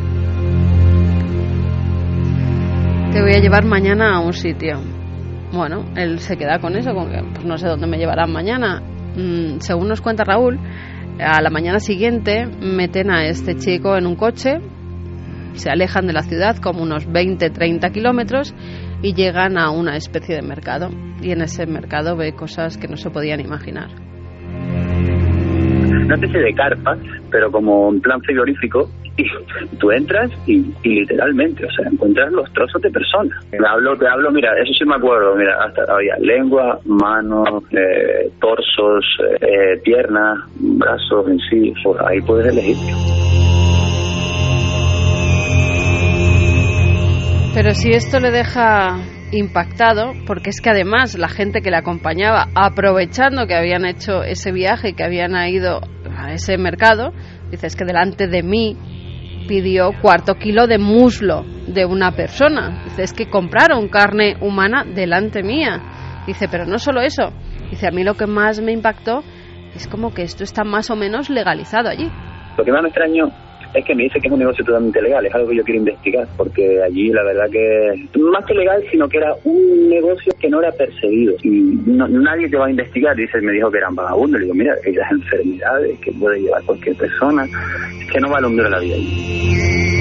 Te voy a llevar mañana a un sitio. Bueno, él se queda con eso, con que pues no sé dónde me llevarán mañana. Mm, según nos cuenta Raúl, a la mañana siguiente meten a este chico en un coche, se alejan de la ciudad como unos veinte a treinta kilómetros y llegan a una especie de mercado. Y en ese mercado ve cosas que no se podían imaginar. Una especie de carpa, pero como en plan frigorífico, y tú entras y, y literalmente, o sea, encuentras los trozos de personas. Te hablo, te hablo, mira, eso sí me acuerdo, mira, hasta había lengua, manos, eh, torsos, eh, piernas, brazos en sí, ahí puedes elegir. Pero si esto le deja impactado, porque es que además la gente que le acompañaba, aprovechando que habían hecho ese viaje y que habían ido a ese mercado, dice, es que delante de mí pidió cuarto kilo de muslo de una persona. Dice, es que compraron carne humana delante mía. Dice, pero no solo eso. Dice, a mí lo que más me impactó es como que esto está más o menos legalizado allí. Lo que más me extrañó es que me dice que es un negocio totalmente legal, es algo que yo quiero investigar, porque allí la verdad que, más que legal, sino que era un negocio que no era perseguido, y no, nadie te va a investigar. Dice, me dijo que eran vagabundos, le digo, mira, hay las enfermedades que puede llevar cualquier persona, es que no vale un duro la vida allí.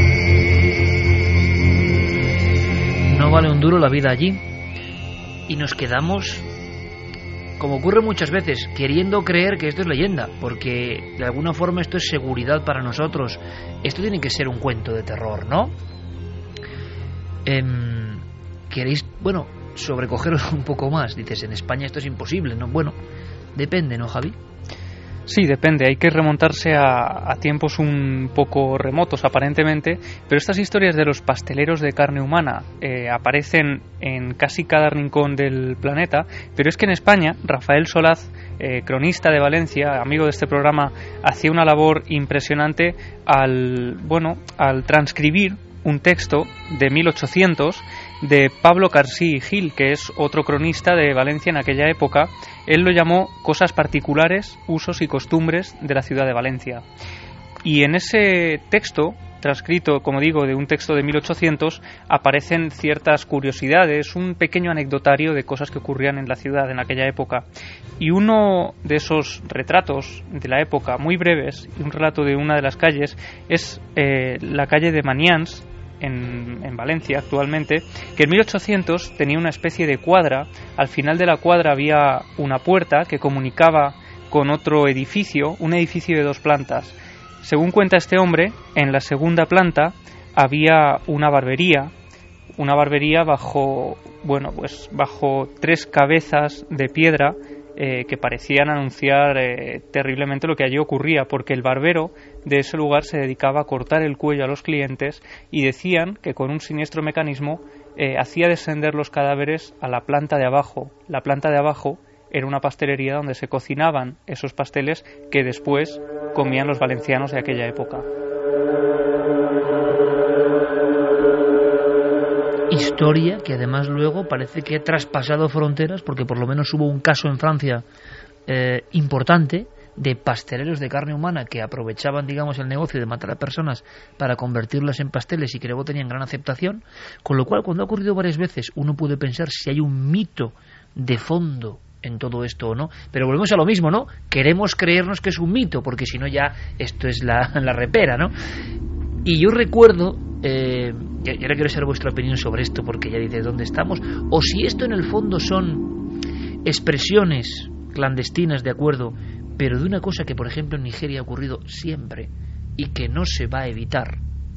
No vale un duro la vida allí, y nos quedamos, como ocurre muchas veces, queriendo creer que esto es leyenda, porque de alguna forma esto es seguridad para nosotros. Esto tiene que ser un cuento de terror, ¿no? Eh, ¿Queréis, bueno, sobrecogeros un poco más? Dices, en España esto es imposible, ¿no? Bueno, depende, ¿no, Javi? Sí, depende, hay que remontarse a, a tiempos un poco remotos aparentemente, pero estas historias de los pasteleros de carne humana eh, aparecen en casi cada rincón del planeta, pero es que en España Rafael Solaz, eh, cronista de Valencia, amigo de este programa, hacía una labor impresionante al, bueno, al transcribir un texto de mil ochocientos de Pablo Carsí Gil, que es otro cronista de Valencia en aquella época. Él lo llamó Cosas particulares, usos y costumbres de la ciudad de Valencia. Y en ese texto, transcrito, como digo, de un texto de mil ochocientos, aparecen ciertas curiosidades, un pequeño anecdotario de cosas que ocurrían en la ciudad en aquella época. Y uno de esos retratos de la época, muy breves, un relato de una de las calles, es eh, la calle de Manians, En, en Valencia actualmente, que en mil ochocientos tenía una especie de cuadra. Al final de la cuadra había una puerta que comunicaba con otro edificio, un edificio de dos plantas. Según cuenta este hombre, en la segunda planta había una barbería, una barbería bajo, bueno, pues bajo tres cabezas de piedra eh, que parecían anunciar eh, terriblemente lo que allí ocurría, porque el barbero de ese lugar se dedicaba a cortar el cuello a los clientes, y decían que con un siniestro mecanismo eh, hacía descender los cadáveres a la planta de abajo. La planta de abajo era una pastelería donde se cocinaban esos pasteles que después comían los valencianos de aquella época. Historia que además luego parece que ha traspasado fronteras, porque por lo menos hubo un caso en Francia eh, importante de pasteleros de carne humana que aprovechaban, digamos, el negocio de matar a personas para convertirlas en pasteles y que luego tenían gran aceptación, con lo cual, cuando ha ocurrido varias veces, uno puede pensar si hay un mito de fondo en todo esto o no, pero volvemos a lo mismo, ¿no? Queremos creernos que es un mito, porque si no ya esto es la, la repera, ¿no? Y yo recuerdo, eh, y ahora quiero saber vuestra opinión sobre esto, porque ya dice dónde estamos, o si esto en el fondo son expresiones clandestinas, de acuerdo, pero de una cosa que por ejemplo en Nigeria ha ocurrido siempre y que no se va a evitar,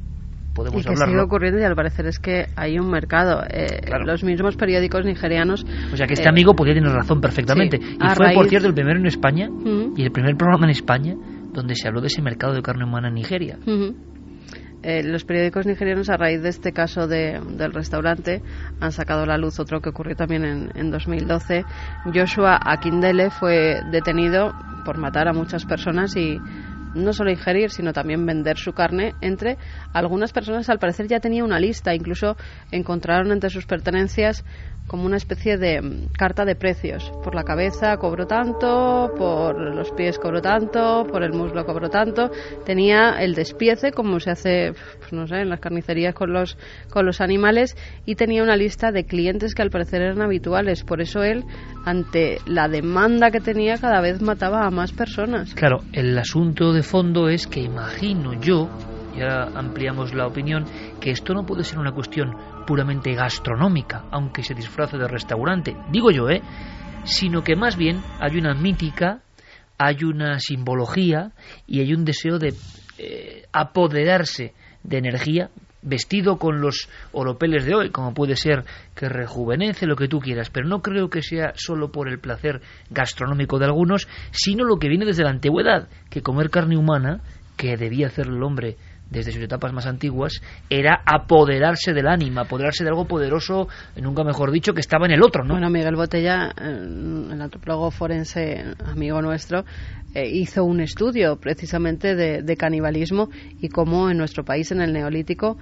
podemos y que hablarlo. sigue ocurriendo, y al parecer es que hay un mercado. Eh, claro. Los mismos periódicos nigerianos... O sea que este eh, amigo podía tener razón perfectamente. Sí, y fue, raíz... por cierto, el primero en España, uh-huh. y el primer programa en España donde se habló de ese mercado de carne humana en Nigeria. Uh-huh. Eh, los periódicos nigerianos, a raíz de este caso de, del restaurante, han sacado a la luz otro que ocurrió también en, en dos mil doce. Joshua Akindele fue detenido por matar a muchas personas y no solo ingerir, sino también vender su carne. Entre algunas personas, al parecer, ya tenía una lista. Incluso encontraron entre sus pertenencias como una especie de carta de precios. Por la cabeza cobró tanto, por los pies cobró tanto, por el muslo cobró tanto. Tenía el despiece, como se hace, pues no sé, en las carnicerías con los, con los animales, y tenía una lista de clientes que al parecer eran habituales. Por eso él, ante la demanda que tenía, cada vez mataba a más personas. Claro, el asunto de fondo es que imagino yo, y ahora ampliamos la opinión, que esto no puede ser una cuestión puramente gastronómica, aunque se disfrace de restaurante, digo yo, ¿eh? Sino que más bien hay una mítica, hay una simbología y hay un deseo de eh, apoderarse de energía, vestido con los oropeles de hoy, como puede ser que rejuvenece, lo que tú quieras, pero no creo que sea solo por el placer gastronómico de algunos, sino lo que viene desde la antigüedad, que comer carne humana, que debía hacer el hombre desde sus etapas más antiguas, era apoderarse del ánima, apoderarse de algo poderoso, nunca mejor dicho, que estaba en el otro, ¿no? Bueno, Miguel Botella, el antropólogo forense, amigo nuestro, eh, hizo un estudio precisamente de, de canibalismo y cómo en nuestro país, en el Neolítico,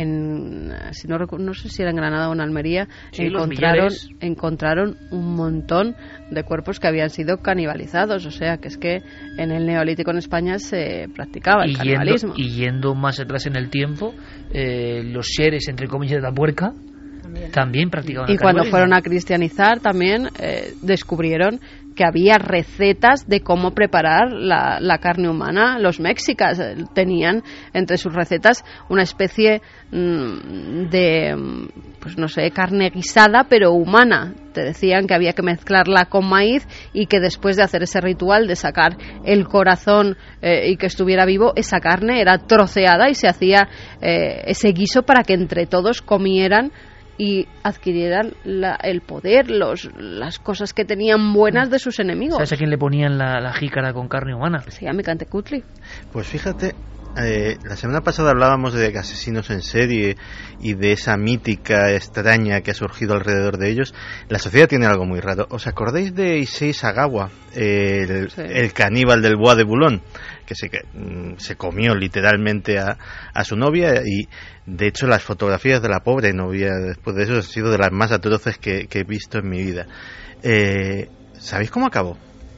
en, si no, no sé si era en Granada o en Almería, sí, encontraron, encontraron un montón de cuerpos que habían sido canibalizados. O sea, que es que en el Neolítico en España se practicaba el y canibalismo. Yendo, y yendo más atrás en el tiempo, eh, los seres, entre comillas, de la puerca, también, también practicaban y el cuando canibalismo. fueron a cristianizar también eh, descubrieron que había recetas de cómo preparar la, la carne humana. Los mexicas eh, tenían entre sus recetas una especie mmm, de, pues no sé, carne guisada pero humana. Te decían que había que mezclarla con maíz y que después de hacer ese ritual de sacar el corazón eh, y que estuviera vivo, esa carne era troceada y se hacía eh, ese guiso para que entre todos comieran y adquirieran la, el poder, los, las cosas que tenían buenas de sus enemigos. ¿Sabes a quién le ponían la, la jícara con carne humana? Se llama Cantecutli. Pues fíjate, eh, la semana pasada hablábamos de asesinos en serie y de esa mítica extraña que ha surgido alrededor de ellos. La sociedad tiene algo muy raro. ¿Os acordáis de Issei Sagawa, el, sí. el caníbal del Bois de Boulogne, que se, que, se comió literalmente a, a su novia? Y de hecho las fotografías de la pobre novia después de eso han sido de las más atroces que, que he visto en mi vida. Eh, ¿Sabéis cómo acabó?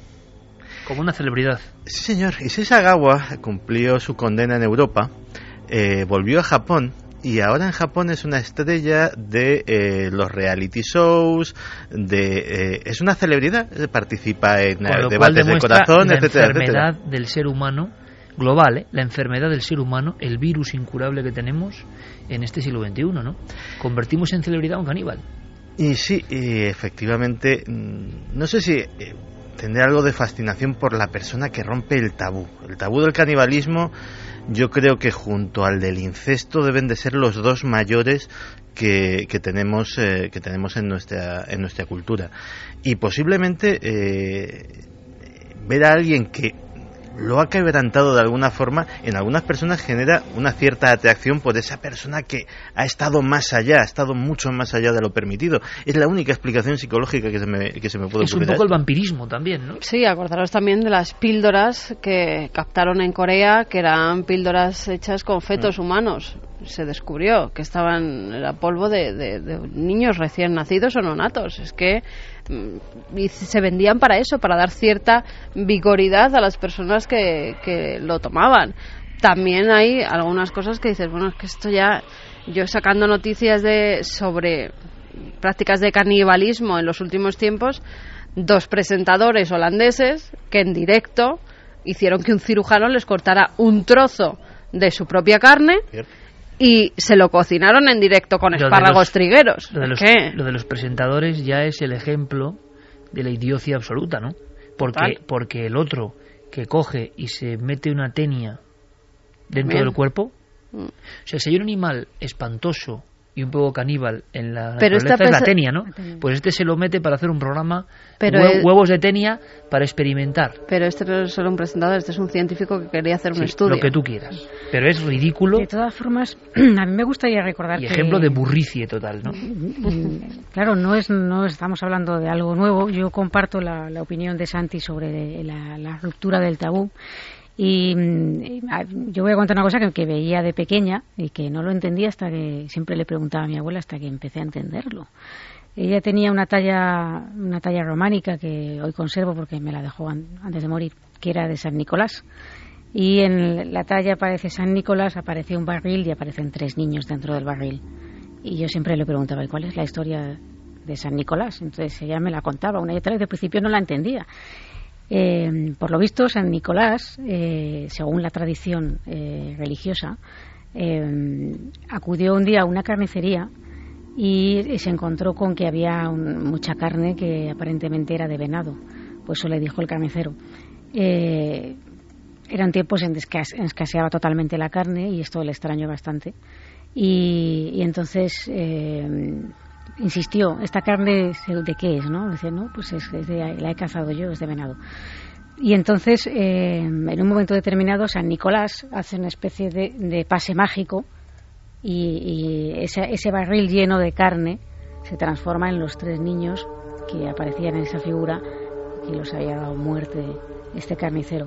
Como una celebridad. Sí, señor. Issei Sagawa cumplió su condena en Europa, eh, volvió a Japón y ahora en Japón es una estrella de eh, los reality shows, de eh, es una celebridad, participa en eh, debates de corazón, la etcétera, enfermedad etcétera. del ser humano global, ¿eh? La enfermedad del ser humano, el virus incurable que tenemos en este siglo veintiuno, ¿no? Convertimos en celebridad a un caníbal. Y sí, y efectivamente, no sé si eh, tendré algo de fascinación por la persona que rompe el tabú. El tabú del canibalismo, yo creo que junto al del incesto deben de ser los dos mayores que, que tenemos eh, que tenemos en nuestra en nuestra cultura. Y posiblemente eh, ver a alguien que lo ha quebrantado de alguna forma, en algunas personas genera una cierta atracción por esa persona que ha estado más allá, ha estado mucho más allá de lo permitido. Es la única explicación psicológica que se me, que se me puede ocurrir. Es un poco el vampirismo también, ¿no? Sí, acordaros también de las píldoras que captaron en Corea, que eran píldoras hechas con fetos mm. humanos. Se descubrió que estaban, era polvo de, de, de niños recién nacidos o nonatos. Es que y se vendían para eso, para dar cierta vigoridad a las personas que, que lo tomaban. También hay algunas cosas que dices, bueno, es que esto ya, yo sacando noticias de sobre prácticas de canibalismo en los últimos tiempos, dos presentadores holandeses que en directo hicieron que un cirujano les cortara un trozo de su propia carne y se lo cocinaron en directo con espárragos los, trigueros. Lo de, los, ¿Qué? lo de los presentadores ya es el ejemplo de la idiocia absoluta, ¿no? Porque, porque el otro que coge y se mete una tenia dentro Bien. del cuerpo, O sea, si hay un animal espantoso y un poco caníbal en la pero naturaleza, es la pesa... tenia, ¿no? Pues este se lo mete para hacer un programa, pero hue- el... huevos de tenia para experimentar. Pero este no es solo un presentador, este es un científico que quería hacer un Sí, estudio. lo que tú quieras. Pero es ridículo. De todas formas, a mí me gustaría recordar y que... ejemplo de burricie total, ¿no? Claro, no es no estamos hablando de algo nuevo. Yo comparto la, la opinión de Santi sobre la, la ruptura del tabú. Y yo voy a contar una cosa que, que veía de pequeña y que no lo entendía hasta que siempre le preguntaba a mi abuela hasta que empecé a entenderlo. Ella tenía una talla una talla románica que hoy conservo porque me la dejó an, antes de morir, que era de San Nicolás. Y en la talla aparece San Nicolás, aparece un barril y aparecen tres niños dentro del barril. Y yo siempre le preguntaba, ¿y cuál es la historia de San Nicolás? Entonces ella me la contaba una y otra vez, de principio no la entendía. Eh, por lo visto, San Nicolás, eh, según la tradición eh, religiosa, eh, acudió un día a una carnicería y, y se encontró con que había un, mucha carne que aparentemente era de venado. Pues eso le dijo el carnicero. Eh, eran tiempos en que escase, escaseaba totalmente la carne y esto le extrañó bastante. Y, y entonces... Eh, insistió, ¿esta carne de qué es? ¿No? Decía, no, pues es, es de, la he cazado yo, es de venado. Y entonces, eh, en un momento determinado, San Nicolás hace una especie de, de pase mágico y, y ese, ese barril lleno de carne se transforma en los tres niños que aparecían en esa figura que los había dado muerte este carnicero.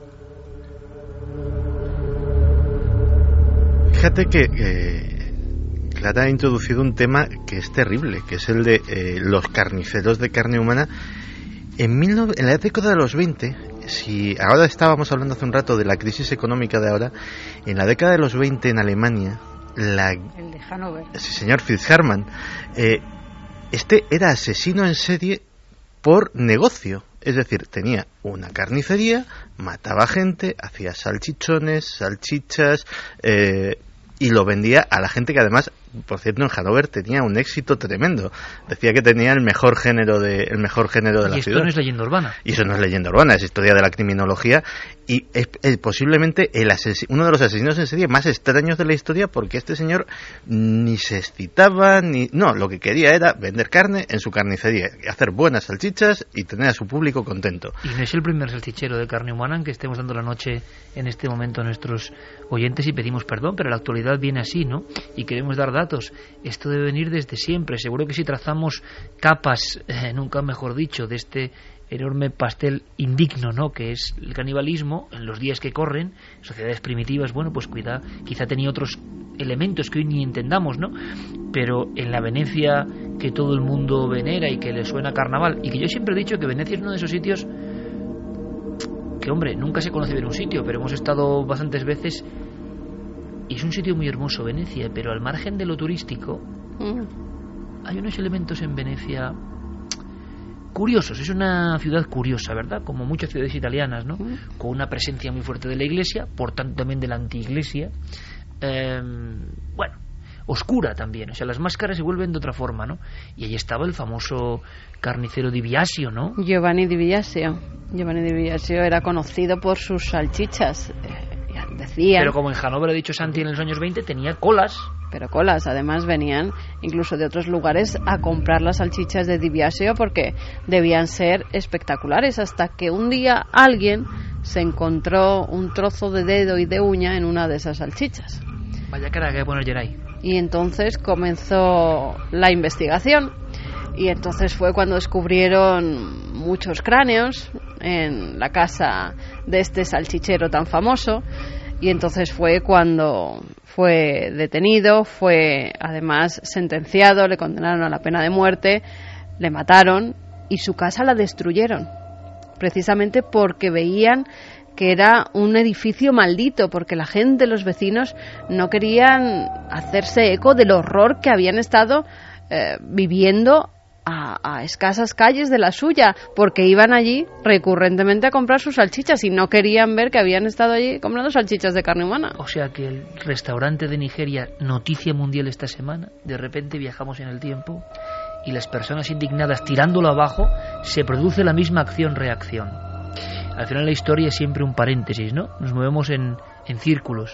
Fíjate que... Eh... Clara ha introducido un tema que es terrible, que es el de eh, los carniceros de carne humana. En, mil no... en la década de los veinte, si ahora estábamos hablando hace un rato de la crisis económica de ahora, en la década de los veinte en Alemania, la... el de Hannover, sí, señor Fitzharman, eh, este era asesino en serie por negocio. Es decir, tenía una carnicería, mataba gente, hacía salchichones, salchichas... Eh, y lo vendía a la gente que además, por cierto, en Hannover tenía un éxito tremendo. Decía que tenía el mejor género de el mejor género de la ciudad. Y ciudad. esto no es leyenda urbana. Y eso no es leyenda urbana, es historia de la criminología y es, es posiblemente el ases- uno de los asesinos en serie más extraños de la historia, porque este señor ni se excitaba ni no, lo que quería era vender carne en su carnicería, hacer buenas salchichas y tener a su público contento. Y no es el primer salchichero de carne humana en que estemos dando la noche en este momento a nuestros oyentes y pedimos perdón, pero la actualidad viene así, ¿no? Y queremos dar datos. Esto debe venir desde siempre. Seguro que si trazamos capas, eh, nunca mejor dicho, de este enorme pastel indigno, ¿no?, que es el canibalismo, en los días que corren, sociedades primitivas, bueno, pues cuida, quizá tenía otros elementos que hoy ni entendamos, ¿no? Pero en la Venecia que todo el mundo venera y que le suena carnaval, y que yo siempre he dicho que Venecia es uno de esos sitios que, hombre, nunca se conoce bien un sitio, pero hemos estado bastantes veces y es un sitio muy hermoso, Venecia, pero al margen de lo turístico mm. hay unos elementos en Venecia curiosos. Es una ciudad curiosa, ¿verdad? Como muchas ciudades italianas, ¿no? Mm. Con una presencia muy fuerte de la iglesia, por tanto también de la antiiglesia. Eh, bueno, oscura también, o sea, las máscaras se vuelven de otra forma, ¿no? Y ahí estaba el famoso carnicero Di Biasio, ¿no? Giovanni Di Biasio. Giovanni Di Biasio era conocido por sus salchichas. Decían, pero como en Hannover, ha dicho Santi, en los años veinte tenía colas. Pero colas, además venían incluso de otros lugares a comprar las salchichas de Di Biasio porque debían ser espectaculares, hasta que un día alguien se encontró un trozo de dedo y de uña en una de esas salchichas. Vaya cara que hay que poner Geray. Y entonces comenzó la investigación y entonces fue cuando descubrieron muchos cráneos en la casa de este salchichero tan famoso. Y entonces fue cuando fue detenido, fue además sentenciado, le condenaron a la pena de muerte, le mataron y su casa la destruyeron, precisamente porque veían que era un edificio maldito, porque la gente, los vecinos, no querían hacerse eco del horror que habían estado eh, viviendo A, a escasas calles de la suya, porque iban allí recurrentemente a comprar sus salchichas y no querían ver que habían estado allí comprando salchichas de carne humana. O sea que el restaurante de Nigeria, noticia mundial esta semana, de repente viajamos en el tiempo y las personas indignadas tirándolo abajo, se produce la misma acción-reacción. Al final la historia es siempre un paréntesis, ¿no? Nos movemos en, en círculos.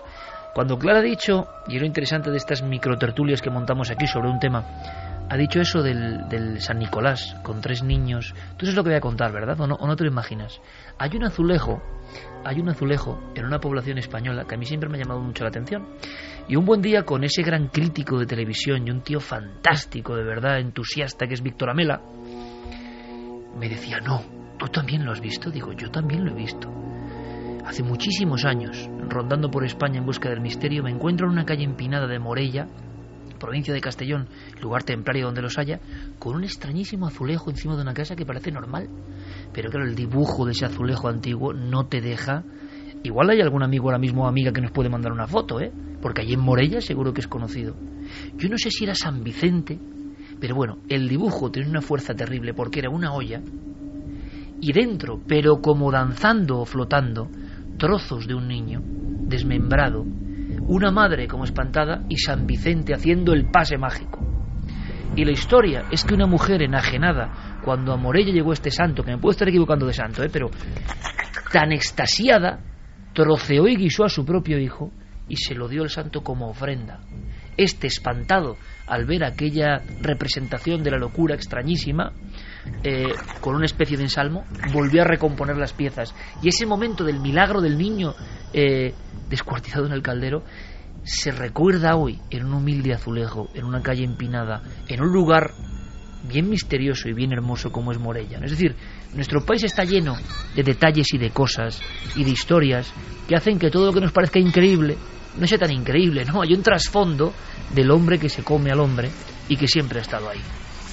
Cuando Clara ha dicho, y es lo interesante de estas microtertulias que montamos aquí sobre un tema, ha dicho eso del, del San Nicolás con tres niños. Tú sabes lo que voy a contar, ¿verdad? ¿O no, o no te lo imaginas? Hay un azulejo, hay un azulejo en una población española que a mí siempre me ha llamado mucho la atención. Y un buen día, con ese gran crítico de televisión y un tío fantástico, de verdad, entusiasta, que es Víctor Amela, me decía, no, ¿tú también lo has visto? Digo, yo también lo he visto. Hace muchísimos años, rondando por España en busca del misterio, me encuentro en una calle empinada de Morella, provincia de Castellón, lugar templario donde los haya, con un extrañísimo azulejo encima de una casa que parece normal. Pero claro, el dibujo de ese azulejo antiguo no te deja... Igual hay algún amigo ahora mismo o amiga que nos puede mandar una foto, ¿eh? Porque allí en Morella seguro que es conocido. Yo no sé si era San Vicente, pero bueno, el dibujo tiene una fuerza terrible porque era una olla y dentro, pero como danzando o flotando, trozos de un niño desmembrado, una madre como espantada y San Vicente haciendo el pase mágico. Y la historia es que una mujer enajenada, cuando a Morella llegó este santo, que me puedo estar equivocando de santo, ¿eh? Pero tan extasiada, troceó y guisó a su propio hijo y se lo dio el santo como ofrenda. Este, espantado al ver aquella representación de la locura extrañísima, eh, con una especie de ensalmo, volvió a recomponer las piezas. Y ese momento del milagro del niño eh, descuartizado en el caldero se recuerda hoy en un humilde azulejo, en una calle empinada, en un lugar bien misterioso y bien hermoso como es Morella. Es decir, nuestro país está lleno de detalles y de cosas y de historias que hacen que todo lo que nos parezca increíble no sea tan increíble, ¿no? Hay un trasfondo del hombre que se come al hombre y que siempre ha estado ahí.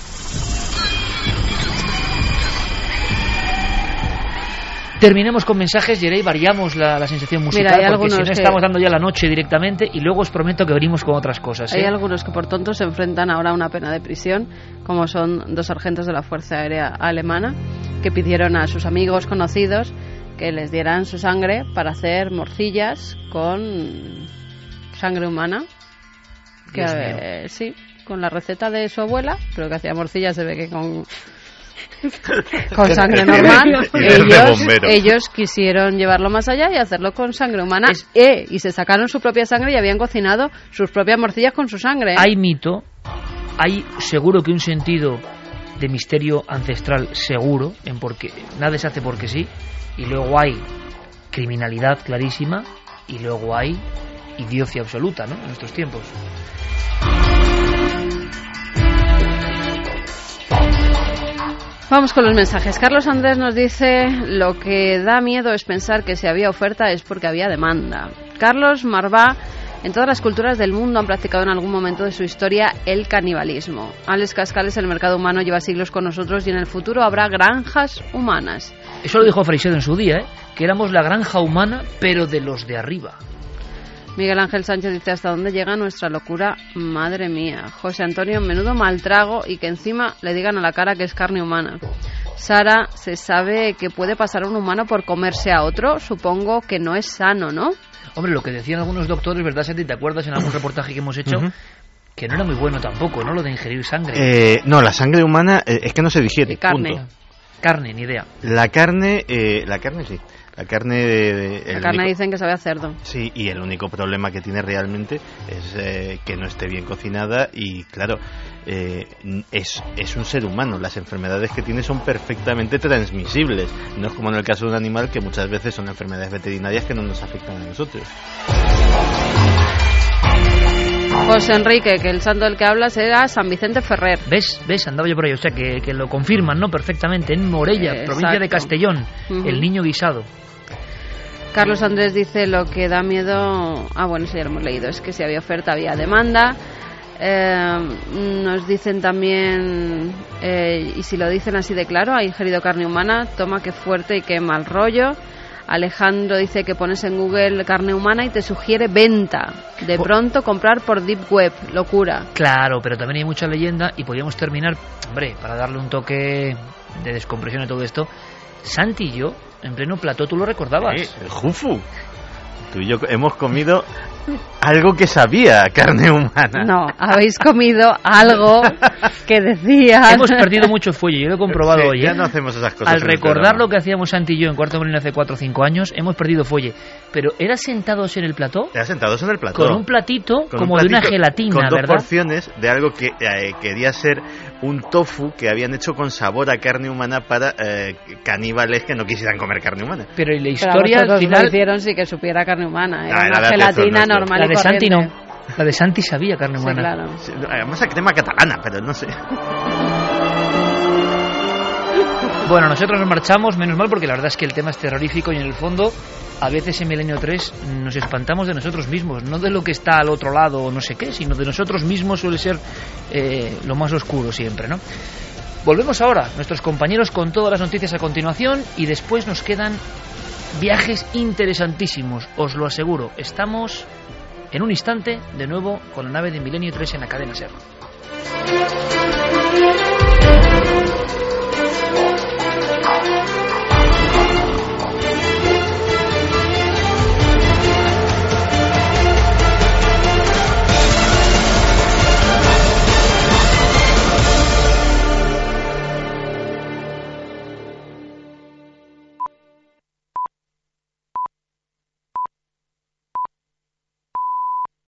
Terminemos con mensajes, Yerey, variamos la, la sensación musical. Mira, porque si no que... estamos dando ya la noche directamente y luego os prometo que venimos con otras cosas, ¿eh? Hay algunos que por tontos se enfrentan ahora a una pena de prisión, como son dos sargentos de la Fuerza Aérea Alemana que pidieron a sus amigos conocidos que les dieran su sangre para hacer morcillas con sangre humana. Que, eh, sí, con la receta de su abuela, pero que hacía morcillas se ve que con... con sangre normal. ellos, ellos quisieron llevarlo más allá y hacerlo con sangre humana. Es, eh, y se sacaron su propia sangre y habían cocinado sus propias morcillas con su sangre. Hay mito, hay seguro que un sentido de misterio ancestral seguro, en porque nada se hace porque sí, y luego hay criminalidad clarísima y luego hay idiocia absoluta, ¿no? En estos tiempos. Vamos con los mensajes. Carlos Andrés nos dice: lo que da miedo es pensar que si había oferta es porque había demanda. Carlos Marvá: en todas las culturas del mundo han practicado en algún momento de su historia el canibalismo. Alex Cascales: el mercado humano lleva siglos con nosotros y en el futuro habrá granjas humanas. Eso lo dijo Freixedo en su día, ¿eh? Que éramos la granja humana, pero de los de arriba. Miguel Ángel Sánchez dice: ¿hasta dónde llega nuestra locura? Madre mía. José Antonio: menudo mal trago y que encima le digan a la cara que es carne humana. Sara: ¿se sabe que puede pasar un humano por comerse a otro? Supongo que no es sano, ¿no? Hombre, lo que decían algunos doctores, ¿verdad, Santi? ¿Te acuerdas en algún reportaje que hemos hecho? Uh-huh. Que no era muy bueno tampoco, ¿no? Lo de ingerir sangre. Eh, no, la sangre humana eh, es que no se digiere. Y carne. Punto. Carne, ni idea. La carne, eh, la carne sí. La carne de, de la carne único, dicen que sabe a cerdo. Sí, y el único problema que tiene realmente es eh, que no esté bien cocinada y claro, eh, es, es un ser humano. Las enfermedades que tiene son perfectamente transmisibles. No es como en el caso de un animal, que muchas veces son enfermedades veterinarias que no nos afectan a nosotros. José Enrique, que el santo del que hablas era San Vicente Ferrer. ¿Ves? ¿Ves? Andaba yo por ahí. O sea, que, que lo confirman, ¿no? Perfectamente. En Morella, eh, provincia de Castellón. Uh-huh. El niño guisado. Carlos Andrés dice: lo que da miedo... Ah, bueno, eso ya lo hemos leído. Es que si había oferta, había demanda. Eh, nos dicen también... Eh, y si lo dicen así de claro, ha ingerido carne humana, toma qué fuerte y qué mal rollo. Alejandro dice que pones en Google carne humana y te sugiere venta. De pronto comprar por Deep Web. Locura. Claro, pero también hay mucha leyenda y podríamos terminar, hombre, para darle un toque de descompresión a todo esto. Santi y yo, en pleno plató, ¿tú lo recordabas? Sí, el Jufu. Tú y yo hemos comido algo que sabía carne humana. No, habéis comido algo que decía... Hemos perdido mucho fuelle, yo lo he comprobado sí, hoy. Ya ¿eh? no hacemos esas cosas. Al recordar lo que hacíamos Santi y yo en Cuarto Milenio hace cuatro o cinco años, hemos perdido fuelle. Pero era sentados en el plató. Era sentados en el plató. Con un platito con como un platito, de una gelatina, con dos ¿verdad? porciones de algo que eh, quería ser un tofu que habían hecho con sabor a carne humana para eh, caníbales que no quisieran comer carne humana. Pero y la Pero historia al final... lo hicieron sí que supiera carne humana. Era Ah, una era gelatina nuestro. normal La y de Santi corriente. no. La de Santi sabía carne Sí, humana. claro. Sí, además a crema catalana, pero no sé. Bueno, nosotros nos marchamos, menos mal, porque la verdad es que el tema es terrorífico y en el fondo, a veces en Milenio tres nos espantamos de nosotros mismos, no de lo que está al otro lado o no sé qué, sino de nosotros mismos suele ser eh, lo más oscuro siempre, ¿no? Volvemos ahora, nuestros compañeros con todas las noticias a continuación y después nos quedan viajes interesantísimos, os lo aseguro. Estamos en un instante de nuevo con la nave de Milenio tres en la cadena SER. Thank you.